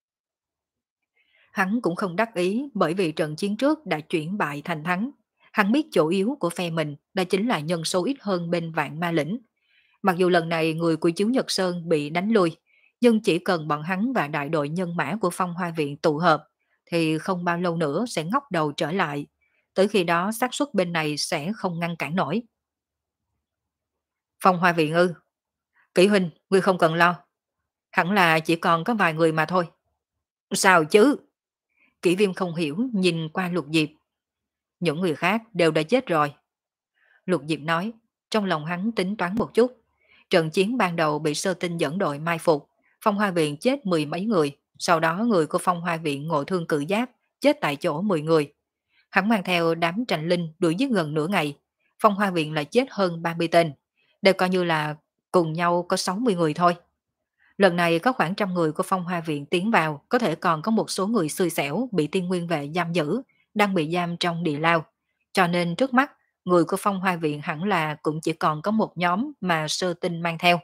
Hắn cũng không đắc ý bởi vì trận chiến trước đã chuyển bại thành thắng. Hắn biết chỗ yếu của phe mình đó chính là nhân số ít hơn bên Vạn Ma lĩnh. Mặc dù lần này người của Chiếu Nhật Sơn bị đánh lui, nhưng chỉ cần bọn hắn và đại đội nhân mã của Phong Hoa Viện tụ hợp, thì không bao lâu nữa sẽ ngóc đầu trở lại. Tới khi đó xác suất bên này sẽ không ngăn cản nổi. Phong Hoa Viện ư? Kỷ huynh, ngươi không cần lo. Hẳn là chỉ còn có vài người mà thôi. Sao chứ? Kỷ Viêm không hiểu nhìn qua Lục Diệp. Những người khác đều đã chết rồi. Lục Diệp nói, trong lòng hắn tính toán một chút. Trận chiến ban đầu bị Sơ Tinh dẫn đội mai phục, Phong Hoa Viện chết mười mấy người, sau đó người của Phong Hoa Viện ngộ thương cự giáp, chết tại chỗ mười người. Hắn mang theo đám tranh linh đuổi giết gần nửa ngày, Phong Hoa Viện lại chết hơn ba mươi tên. Đều coi như là cùng nhau có sáu mươi người thôi. Lần này có khoảng trăm người của Phong Hoa Viện tiến vào, có thể còn có một số người xui xẻo bị Tiên Nguyên Vệ giam giữ, đang bị giam trong địa lao. Cho nên trước mắt, người của Phong Hoa Viện hẳn là cũng chỉ còn có một nhóm mà Sơ Tinh mang theo.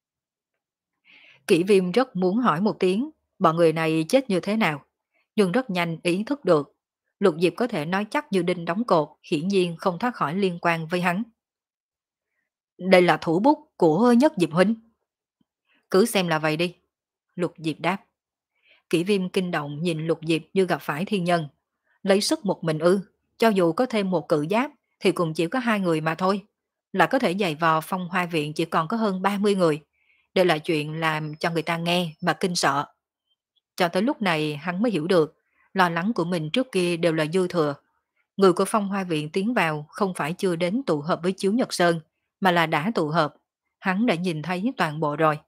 Kỷ Viêm rất muốn hỏi một tiếng, bọn người này chết như thế nào, nhưng rất nhanh ý thức được. Lục Diệp có thể nói chắc như đinh đóng cột, hiển nhiên không thoát khỏi liên quan với hắn. Đây là thủ bút của Nhất Diệp Huynh. Cứ xem là vậy đi. Lục Diệp đáp. Kỷ Viêm kinh động nhìn Lục Diệp như gặp phải thiên nhân. Lấy sức một mình ư, cho dù có thêm một cự giáp thì cũng chỉ có hai người mà thôi. Là có thể giày vò Phong Hoa Viện chỉ còn có hơn ba mươi người. Đây là chuyện làm cho người ta nghe mà kinh sợ. Cho tới lúc này hắn mới hiểu được, lo lắng của mình trước kia đều là dư thừa. Người của Phong Hoa Viện tiến vào không phải chưa đến tụ hợp với Chiếu Nhật Sơn, mà là đã tụ hợp. Hắn đã nhìn thấy toàn bộ rồi.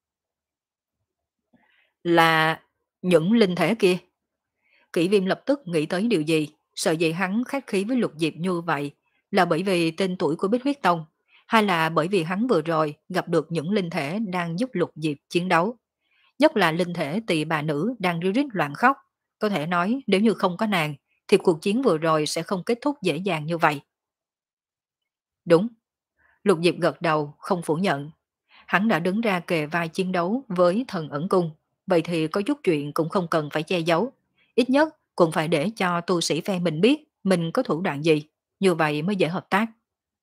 Là những linh thể kia. Kỷ Viêm lập tức nghĩ tới điều gì, sợ dĩ hắn khách khí với Lục Diệp như vậy, là bởi vì tên tuổi của Bích Huyết Tông, hay là bởi vì hắn vừa rồi gặp được những linh thể đang giúp Lục Diệp chiến đấu. Nhất là linh thể tỳ bà nữ đang ríu rít loạn khóc, có thể nói nếu như không có nàng, thì cuộc chiến vừa rồi sẽ không kết thúc dễ dàng như vậy. Đúng. Lục Diệp gật đầu, không phủ nhận. Hắn đã đứng ra kề vai chiến đấu với thần ẩn cung, vậy thì có chút chuyện cũng không cần phải che giấu. Ít nhất cũng phải để cho tu sĩ phe mình biết mình có thủ đoạn gì, như vậy mới dễ hợp tác.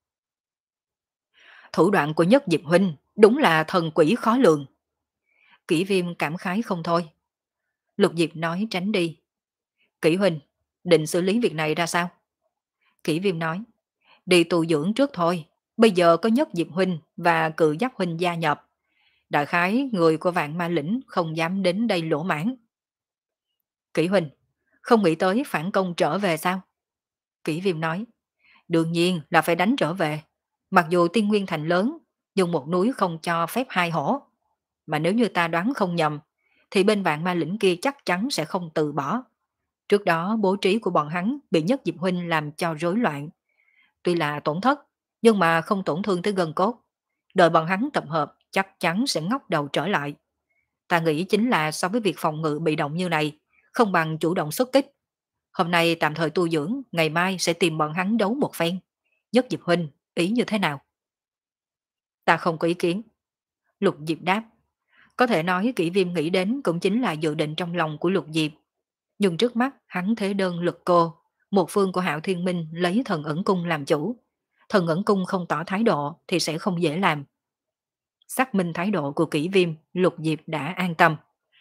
Thủ đoạn của Nhất Diệp Huynh đúng là thần quỷ khó lường. Kỷ Viêm cảm khái không thôi. Lục Diệp nói tránh đi. Kỷ Huynh, định xử lý việc này ra sao? Kỷ Viêm nói, đi tu dưỡng trước thôi. Bây giờ có Nhất Diệp Huynh và Cự Giác Huynh gia nhập. Đại khái người của Vạn Ma Lĩnh không dám đến đây lỗ mãn. Kỷ Huynh, không nghĩ tới phản công trở về sao? Kỷ Viêm nói, đương nhiên là phải đánh trở về. Mặc dù Tiên Nguyên Thành lớn, nhưng một núi không cho phép hai hổ. Mà nếu như ta đoán không nhầm, thì bên Vạn Ma Lĩnh kia chắc chắn sẽ không từ bỏ. Trước đó bố trí của bọn hắn bị Nhất Diệp Huynh làm cho rối loạn. Tuy là tổn thất, nhưng mà không tổn thương tới gân cốt. Đợi bọn hắn tập hợp chắc chắn sẽ ngóc đầu trở lại. Ta nghĩ chính là so với việc phòng ngự bị động như này, không bằng chủ động xuất kích. Hôm nay tạm thời tu dưỡng, ngày mai sẽ tìm bọn hắn đấu một phen. Nhất Diệp Huynh, ý như thế nào? Ta không có ý kiến. Lục Diệp đáp. Có thể nói Kỷ Viêm nghĩ đến cũng chính là dự định trong lòng của Lục Diệp. Nhưng trước mắt hắn thế đơn lực cô, một phương của Hạo Thiên Minh lấy thần ẩn cung làm chủ. Thần ẩn cung không tỏ thái độ thì sẽ không dễ làm. Xác minh thái độ của Kỷ Viêm, Lục Diệp đã an tâm.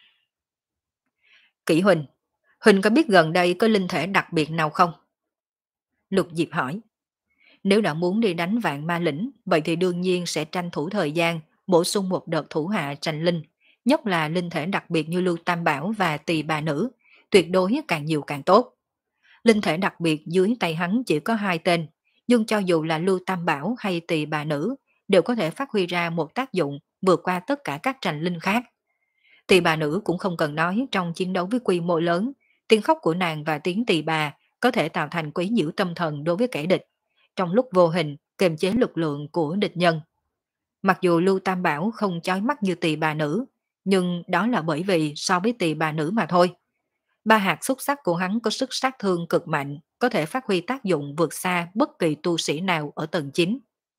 Kỷ Huynh, Huynh có biết gần đây có linh thể đặc biệt nào không? Lục Diệp hỏi. Nếu đã muốn đi đánh Vạn Ma Lĩnh, vậy thì đương nhiên sẽ tranh thủ thời gian bổ sung một đợt thủ hạ tranh linh, nhất là linh thể đặc biệt như Lưu Tam Bảo và Tỳ Bà Nữ, tuyệt đối càng nhiều càng tốt. Linh thể đặc biệt dưới tay hắn chỉ có hai tên, nhưng cho dù là Lưu Tam Bảo hay Tỳ Bà Nữ, đều có thể phát huy ra một tác dụng vượt qua tất cả các tranh linh khác. Tỳ Bà Nữ cũng không cần nói, trong chiến đấu với quy mô lớn, tiếng khóc của nàng và tiếng tỳ bà có thể tạo thành quấy nhiễu tâm thần đối với kẻ địch, trong lúc vô hình kiềm chế lực lượng của địch nhân. Mặc dù Lưu Tam Bảo không chói mắt như Tỳ Bà Nữ, nhưng đó là bởi vì so với Tỳ Bà Nữ mà thôi. Ba hạt xúc sắc của hắn có sức sát thương cực mạnh, có thể phát huy tác dụng vượt xa bất kỳ tu sĩ nào ở tầng chín.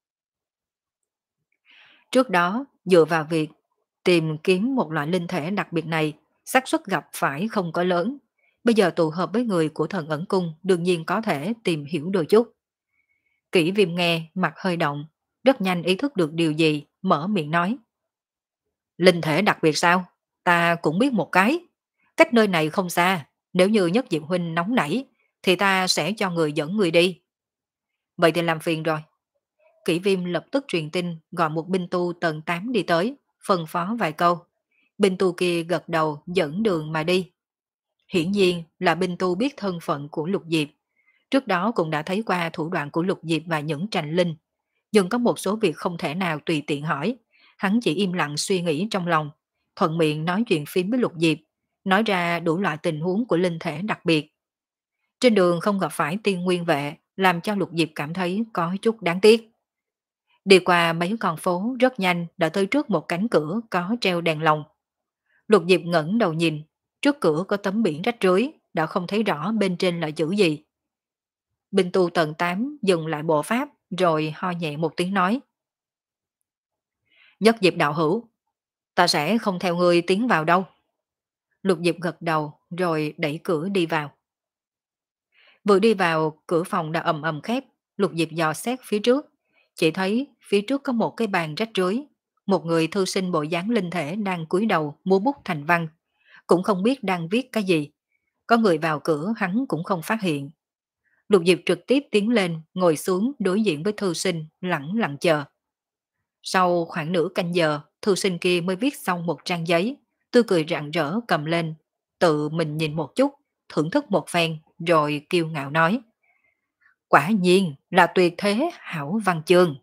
Trước đó, dựa vào việc tìm kiếm một loại linh thể đặc biệt này, xác suất gặp phải không có lớn. Bây giờ tụ hợp với người của thần ẩn cung đương nhiên có thể tìm hiểu đôi chút. Kỷ Viêm nghe, mặt hơi động, rất nhanh ý thức được điều gì, mở miệng nói. Linh thể đặc biệt sao? Ta cũng biết một cái. Cách nơi này không xa, nếu như Nhất Diệp Huynh nóng nảy, thì ta sẽ cho người dẫn người đi. Vậy thì làm phiền rồi. Kỷ Viêm lập tức truyền tin gọi một binh tu tầng tám đi tới, phân phó vài câu. Binh tu kia gật đầu dẫn đường mà đi. Hiển nhiên là binh tu biết thân phận của Lục Diệp. Trước đó cũng đã thấy qua thủ đoạn của Lục Diệp và những tranh linh. Nhưng có một số việc không thể nào tùy tiện hỏi, Hắn chỉ im lặng suy nghĩ trong lòng, thuận miệng nói chuyện phím với Lục Diệp, nói ra đủ loại tình huống của linh thể đặc biệt. Trên đường không gặp phải tiên nguyên vệ, làm cho Lục Diệp cảm thấy có chút đáng tiếc. Đi qua mấy con phố rất nhanh đã tới trước một cánh cửa có treo đèn lồng. Lục Diệp ngẩng đầu nhìn, trước cửa có tấm biển rách rưới, đã không thấy rõ bên trên là chữ gì. Binh tu tầng tám dừng lại bộ pháp, rồi ho nhẹ một tiếng nói. Nhất Diệp đạo hữu, ta sẽ không theo ngươi tiến vào đâu. Lục Diệp gật đầu, rồi đẩy cửa đi vào. Vừa đi vào, cửa phòng đã ầm ầm khép, Lục Diệp dò xét phía trước, chỉ thấy phía trước có một cái bàn rách rưới, một người thư sinh bộ dáng linh thể đang cúi đầu múa bút thành văn, cũng không biết đang viết cái gì. Có người vào cửa hắn cũng không phát hiện. Lục Diệp trực tiếp tiến lên, ngồi xuống đối diện với thư sinh, lặng lặng chờ. Sau khoảng nửa canh giờ, thư sinh kia mới viết xong một trang giấy, tươi cười rạng rỡ cầm lên, tự mình nhìn một chút, thưởng thức một phen, rồi kiêu ngạo nói. Quả nhiên là tuyệt thế hảo văn chương.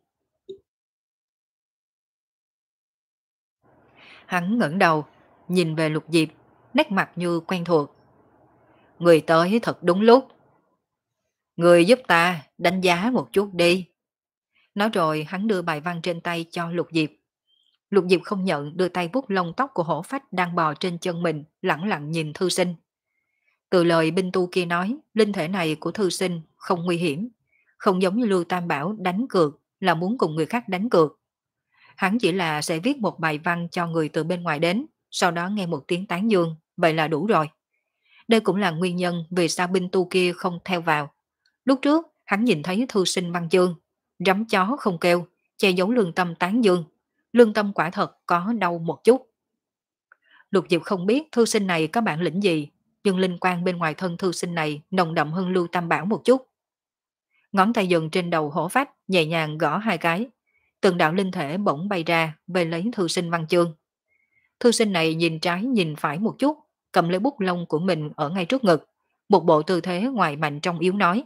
Hắn ngẩng đầu, nhìn về Lục Diệp, nét mặt như quen thuộc. Người tới thật đúng lúc. Người giúp ta đánh giá một chút đi. Nói rồi hắn đưa bài văn trên tay cho Lục Diệp. Lục Diệp không nhận, đưa tay vuốt lông tóc của hổ phách đang bò trên chân mình, lẳng lặng nhìn thư sinh. Từ lời binh tu kia nói, linh thể này của thư sinh không nguy hiểm, không giống như Lưu Tam Bảo đánh cược là muốn cùng người khác đánh cược. Hắn chỉ là sẽ viết một bài văn cho người từ bên ngoài đến, sau đó nghe một tiếng tán dương, vậy là đủ rồi. Đây cũng là nguyên nhân vì sao binh tu kia không theo vào. Lúc trước, hắn nhìn thấy thư sinh văn chương, rắm chó không kêu, che giấu lương tâm tán dương. Lương tâm quả thật có đau một chút. Lục Diệp không biết thư sinh này có bản lĩnh gì, nhưng linh quan bên ngoài thân thư sinh này nồng đậm hơn Lưu Tam Bảo một chút. Ngón tay dần trên đầu hổ phách, nhẹ nhàng gõ hai cái. Từng đạo linh thể bỗng bay ra, về lấy thư sinh văn chương. Thư sinh này nhìn trái nhìn phải một chút, cầm lấy bút lông của mình ở ngay trước ngực. Một bộ tư thế ngoài mạnh trong yếu nói.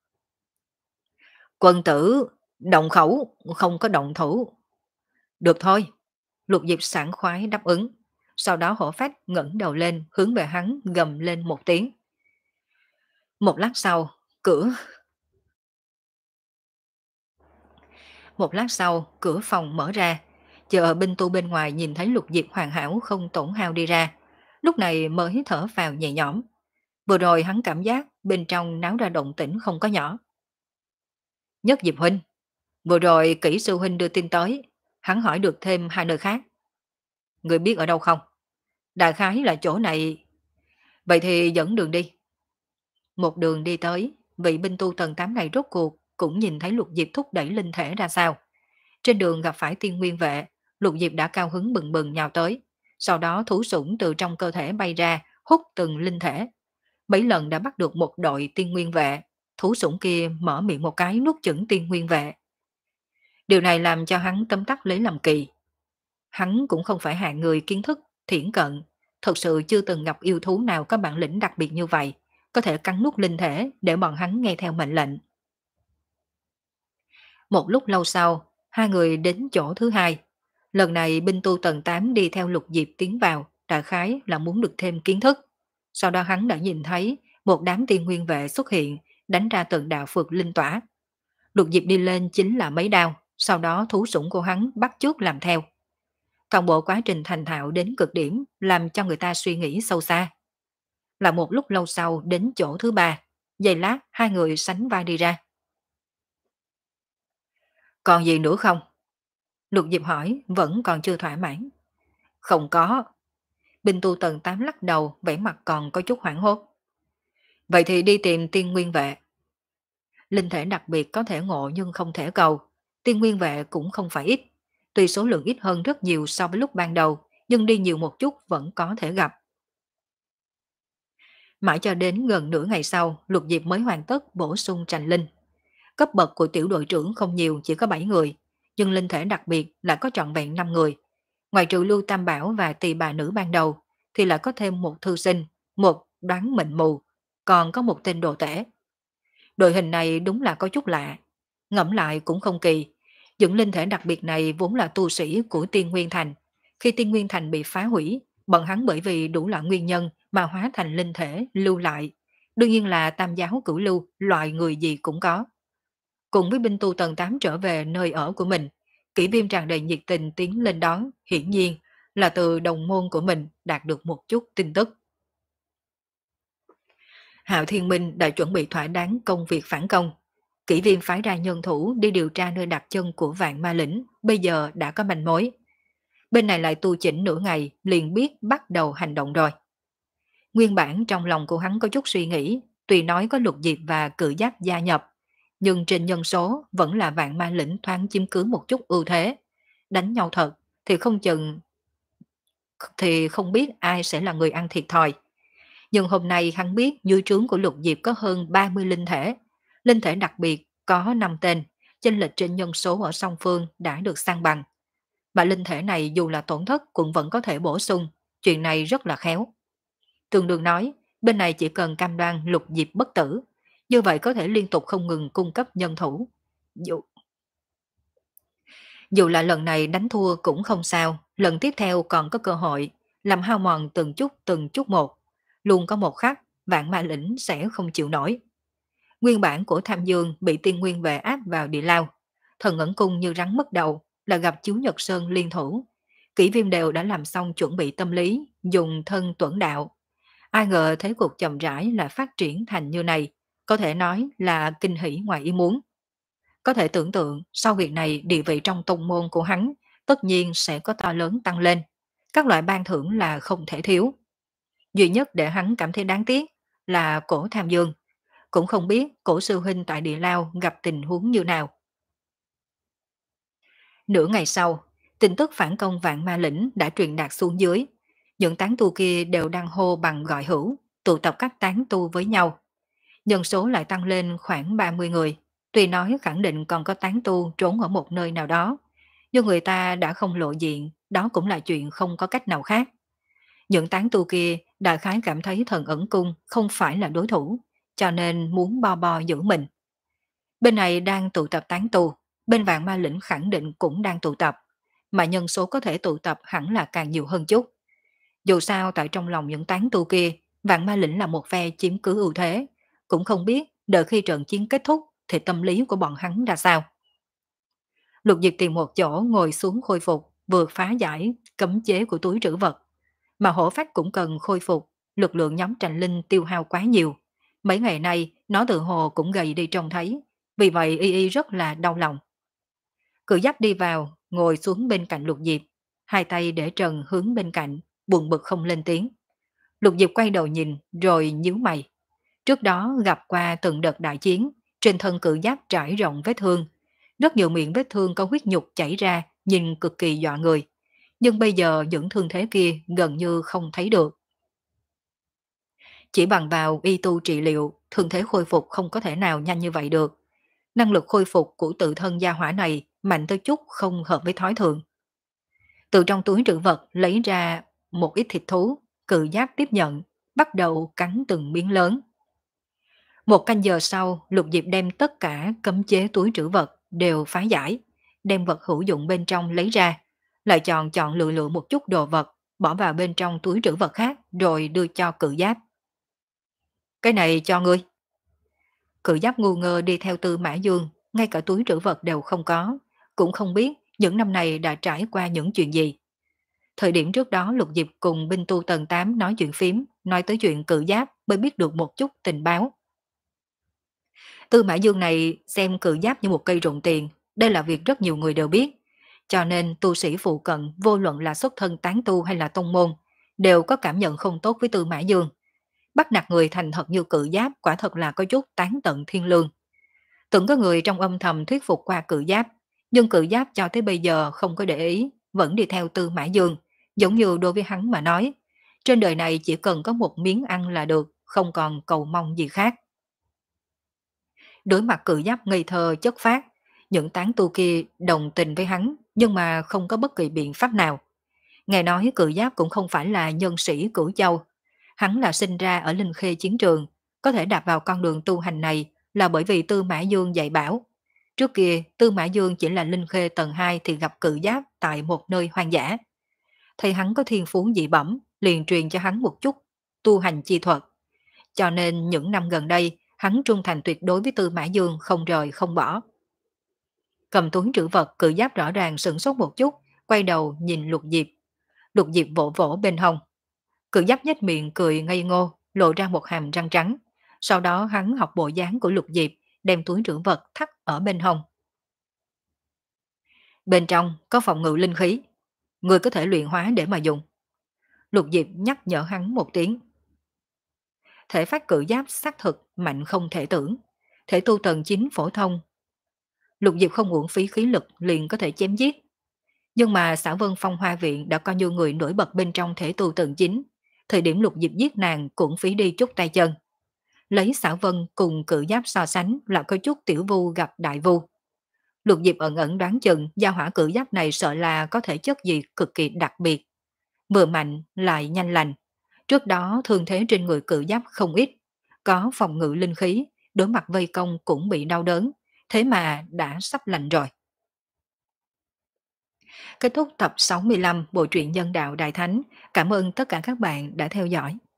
Quân tử, động khẩu, không có động thủ. Được thôi. Lục Diệp sảng khoái đáp ứng. Sau đó hổ phách ngẩng đầu lên, hướng về hắn gầm lên một tiếng. Một lát sau, cửa... Một lát sau, cửa phòng mở ra. Chờ binh tu bên ngoài nhìn thấy Lục Diệp hoàn hảo không tổn hao đi ra. Lúc này mới thở vào nhẹ nhõm. Vừa rồi hắn cảm giác bên trong náo ra động tĩnh không có nhỏ. Nhất Diệp huynh, vừa rồi kỹ sư huynh đưa tin tới, hắn hỏi được thêm hai nơi khác. Người biết ở đâu không? Đại khái là chỗ này. Vậy thì dẫn đường đi. Một đường đi tới, vị binh tu tầng tám này rốt cuộc cũng nhìn thấy Lục Diệp thúc đẩy linh thể ra sao. Trên đường gặp phải tiên nguyên vệ, Lục Diệp đã cao hứng bừng bừng nhào tới. Sau đó thú sủng từ trong cơ thể bay ra, hút từng linh thể. Bảy lần đã bắt được một đội tiên nguyên vệ, thú sủng kia mở miệng một cái nuốt chửng tiên nguyên vệ. Điều này làm cho hắn tấm tắc lấy làm kỳ. Hắn cũng không phải hạng người kiến thức, thiển cận, thật sự chưa từng gặp yêu thú nào có bản lĩnh đặc biệt như vậy, có thể cắn nuốt linh thể để bọn hắn nghe theo mệnh lệnh. Một lúc lâu sau, hai người đến chỗ thứ hai. Lần này binh tu tầng tám đi theo Lục Diệp tiến vào, đại khái là muốn được thêm kiến thức. Sau đó hắn đã nhìn thấy một đám tiên nguyên vệ xuất hiện, đánh ra từng đạo phược linh tỏa. Lục Diệp đi lên chính là mấy đao, sau đó thú sủng của hắn bắt chước làm theo. Toàn bộ quá trình thành thạo đến cực điểm, làm cho người ta suy nghĩ sâu xa. Là một lúc lâu sau đến chỗ thứ ba, giây lát hai người sánh vai đi ra. Còn gì nữa không? Lục Diệp hỏi, vẫn còn chưa thỏa mãn. Không có. Binh tu tầng tám lắc đầu, vẻ mặt còn có chút hoảng hốt. Vậy thì đi tìm tiên nguyên vệ. Linh thể đặc biệt có thể ngộ nhưng không thể cầu. Tiên nguyên vệ cũng không phải ít. Tuy số lượng ít hơn rất nhiều so với lúc ban đầu, nhưng đi nhiều một chút vẫn có thể gặp. Mãi cho đến gần nửa ngày sau, Lục Diệp mới hoàn tất bổ sung trành linh. Cấp bậc của tiểu đội trưởng không nhiều, chỉ có bảy người, nhưng linh thể đặc biệt lại có trọn vẹn năm người. Ngoài trừ Lưu Tam Bảo và tỳ bà nữ ban đầu, thì lại có thêm một thư sinh, một đoán mệnh mù, còn có một tên đồ tể. Đội hình này đúng là có chút lạ. Ngẫm lại cũng không kỳ. Những linh thể đặc biệt này vốn là tu sĩ của Tiên Nguyên Thành. Khi Tiên Nguyên Thành bị phá hủy, bọn hắn bởi vì đủ loại nguyên nhân mà hóa thành linh thể lưu lại. Đương nhiên là tam giáo cửu lưu, loại người gì cũng có. Cùng với binh tu tầng tám trở về nơi ở của mình, kỷ viêm tràn đầy nhiệt tình tiến lên đón, hiển nhiên là từ đồng môn của mình đạt được một chút tin tức. Hạo Thiên Minh đã chuẩn bị thỏa đáng công việc phản công. Kỷ viêm phái ra nhân thủ đi điều tra nơi đặt chân của vạn ma lĩnh, bây giờ đã có manh mối. Bên này lại tu chỉnh nửa ngày, liền biết bắt đầu hành động rồi. Nguyên bản trong lòng của hắn có chút suy nghĩ, tuy nói có Lục Diệp và Cự Giáp gia nhập, nhưng trên nhân số vẫn là vạn ma lĩnh thoáng chiếm cứ một chút ưu thế. Đánh nhau thật thì không chừng thì không biết ai sẽ là người ăn thiệt thòi. Nhưng hôm nay hắn biết dưới trướng của Lục Diệp có hơn ba mươi linh thể. Linh thể đặc biệt có năm tên, chênh lệch trên nhân số ở song phương đã được san bằng. Mà linh thể này dù là tổn thất cũng vẫn có thể bổ sung, chuyện này rất là khéo. Tương đương nói, bên này chỉ cần cam đoan Lục Diệp bất tử, như vậy có thể liên tục không ngừng cung cấp nhân thủ. Dù, dù là lần này đánh thua cũng không sao, lần tiếp theo còn có cơ hội, làm hao mòn từng chút từng chút một. Luôn có một khắc, vạn ma lĩnh sẽ không chịu nổi. Nguyên bản của Tham Dương bị tiên nguyên vệ áp vào địa lao. Thần ẩn cung như rắn mất đầu, là gặp Chiếu Nhật Sơn liên thủ. Kỷ viêm đều đã làm xong chuẩn bị tâm lý, dùng thân tuẫn đạo. Ai ngờ thế cuộc chậm rãi là phát triển thành như này, có thể nói là kinh hỉ ngoài ý muốn. Có thể tưởng tượng sau việc này địa vị trong tông môn của hắn tất nhiên sẽ có to lớn tăng lên. Các loại ban thưởng là không thể thiếu. Duy nhất để hắn cảm thấy đáng tiếc là cổ Tham Dương. Cũng không biết cổ sư huynh tại địa lao gặp tình huống như nào. Nửa ngày sau, tin tức phản công vạn ma lĩnh đã truyền đạt xuống dưới. Những tán tu kia đều đang hô bằng gọi hữu, tụ tập các tán tu với nhau. Nhân số lại tăng lên khoảng ba mươi người. Tuy nói khẳng định còn có tán tu trốn ở một nơi nào đó, nhưng người ta đã không lộ diện, đó cũng là chuyện không có cách nào khác. Những tán tu kia đại khái cảm thấy thần ẩn cung không phải là đối thủ, cho nên muốn bo bo giữ mình. Bên này đang tụ tập tán tu, bên vạn ma lĩnh khẳng định cũng đang tụ tập, mà nhân số có thể tụ tập hẳn là càng nhiều hơn chút. Dù sao tại trong lòng những tán tu kia, vạn ma lĩnh là một phe chiếm cứ ưu thế, cũng không biết đợi khi trận chiến kết thúc thì tâm lý của bọn hắn ra sao. Lục Diệp tìm một chỗ ngồi xuống khôi phục, vừa phá giải cấm chế của túi trữ vật. Mà hổ phách cũng cần khôi phục, lực lượng nhóm tranh linh tiêu hao quá nhiều. Mấy ngày nay, nó tự hồ cũng gầy đi trông thấy, vì vậy y y rất là đau lòng. Cự Giáp đi vào, ngồi xuống bên cạnh Lục Diệp, hai tay để trần hướng bên cạnh, buồn bực không lên tiếng. Lục Diệp quay đầu nhìn, rồi nhíu mày. Trước đó gặp qua từng đợt đại chiến, trên thân Cự Giáp trải rộng vết thương. Rất nhiều miệng vết thương có huyết nhục chảy ra, nhìn cực kỳ dọa người. Nhưng bây giờ những thương thế kia gần như không thấy được. Chỉ bằng vào y tu trị liệu, thương thế khôi phục không có thể nào nhanh như vậy được. Năng lực khôi phục của tự thân gia hỏa này mạnh tới chút không hợp với thói thường. Từ trong túi trữ vật lấy ra một ít thịt thú, Cự Giáp tiếp nhận, bắt đầu cắn từng miếng lớn. Một canh giờ sau, Lục Diệp đem tất cả cấm chế túi trữ vật đều phá giải, đem vật hữu dụng bên trong lấy ra, lại chọn chọn lựa lựa một chút đồ vật, bỏ vào bên trong túi trữ vật khác rồi đưa cho Cự Giáp. Cái này cho ngươi. Cự Giáp ngu ngơ đi theo Tư Mã Dương, ngay cả túi trữ vật đều không có, cũng không biết những năm này đã trải qua những chuyện gì. Thời điểm trước đó Lục Diệp cùng binh tu tầng tám nói chuyện phím, nói tới chuyện Cự Giáp mới biết được một chút tình báo. Tư Mã Dương này xem Cự Giáp như một cây rụng tiền, đây là việc rất nhiều người đều biết. Cho nên tu sĩ phụ cận vô luận là xuất thân tán tu hay là tông môn, đều có cảm nhận không tốt với Tư Mã Dương. Bắt nạt người thành thật như Cự Giáp quả thật là có chút tán tận thiên lương. Từng có người trong âm thầm thuyết phục qua Cự Giáp, nhưng Cự Giáp cho tới bây giờ không có để ý, vẫn đi theo Tư Mã Dương, giống như đối với hắn mà nói. Trên đời này chỉ cần có một miếng ăn là được, không còn cầu mong gì khác. Đối mặt Cự Giáp ngây thơ chất phác, những tán tu kia đồng tình với hắn, nhưng mà không có bất kỳ biện pháp nào. Nghe nói Cự Giáp cũng không phải là nhân sĩ Cửu Châu. Hắn là sinh ra ở Linh Khê chiến trường, có thể đạp vào con đường tu hành này là bởi vì Tư Mã Dương dạy bảo. Trước kia, Tư Mã Dương chỉ là linh khê tầng hai thì gặp cự giáp tại một nơi hoang dã. Thầy hắn có thiên phú dị bẩm, liền truyền cho hắn một chút tu hành chi thuật. Cho nên những năm gần đây, hắn trung thành tuyệt đối với Tư Mã Dương, không rời không bỏ. Cầm túi trữ vật, cự giáp rõ ràng sửng sốt một chút, quay đầu nhìn Lục Diệp. Lục Diệp vỗ vỗ bên hông. Cự giáp nhếch miệng cười ngây ngô, lộ ra một hàm răng trắng. Sau đó hắn học bộ dáng của Lục Diệp, đem túi trữ vật thắt ở bên hông. Bên trong có phòng ngự linh khí, người có thể luyện hóa để mà dùng. Lục Diệp nhắc nhở hắn một tiếng. Thể phát cự giáp xác thực mạnh không thể tưởng, thể tu tầng chín phổ thông. Lục Diệp không uổng phí khí lực liền có thể chém giết. Nhưng mà Xảo Vân Phong Hoa Viện đã coi như người nổi bật bên trong thể tu tầng chín, thời điểm Lục Diệp giết nàng cũng phí đi chút tay chân. Lấy Xảo Vân cùng cự giáp so sánh là có chút tiểu vu gặp đại vu. Lục Diệp ẩn ẩn đoán chừng gia hỏa cự giáp này sợ là có thể chất gì cực kỳ đặc biệt. Vừa mạnh lại nhanh lành. Trước đó thương thế trên người cự giáp không ít, có phòng ngự linh khí, đối mặt vây công cũng bị đau đớn, thế mà đã sắp lành rồi. Kết thúc tập sáu mươi lăm bộ truyện Nhân đạo Đại Thánh. Cảm ơn tất cả các bạn đã theo dõi.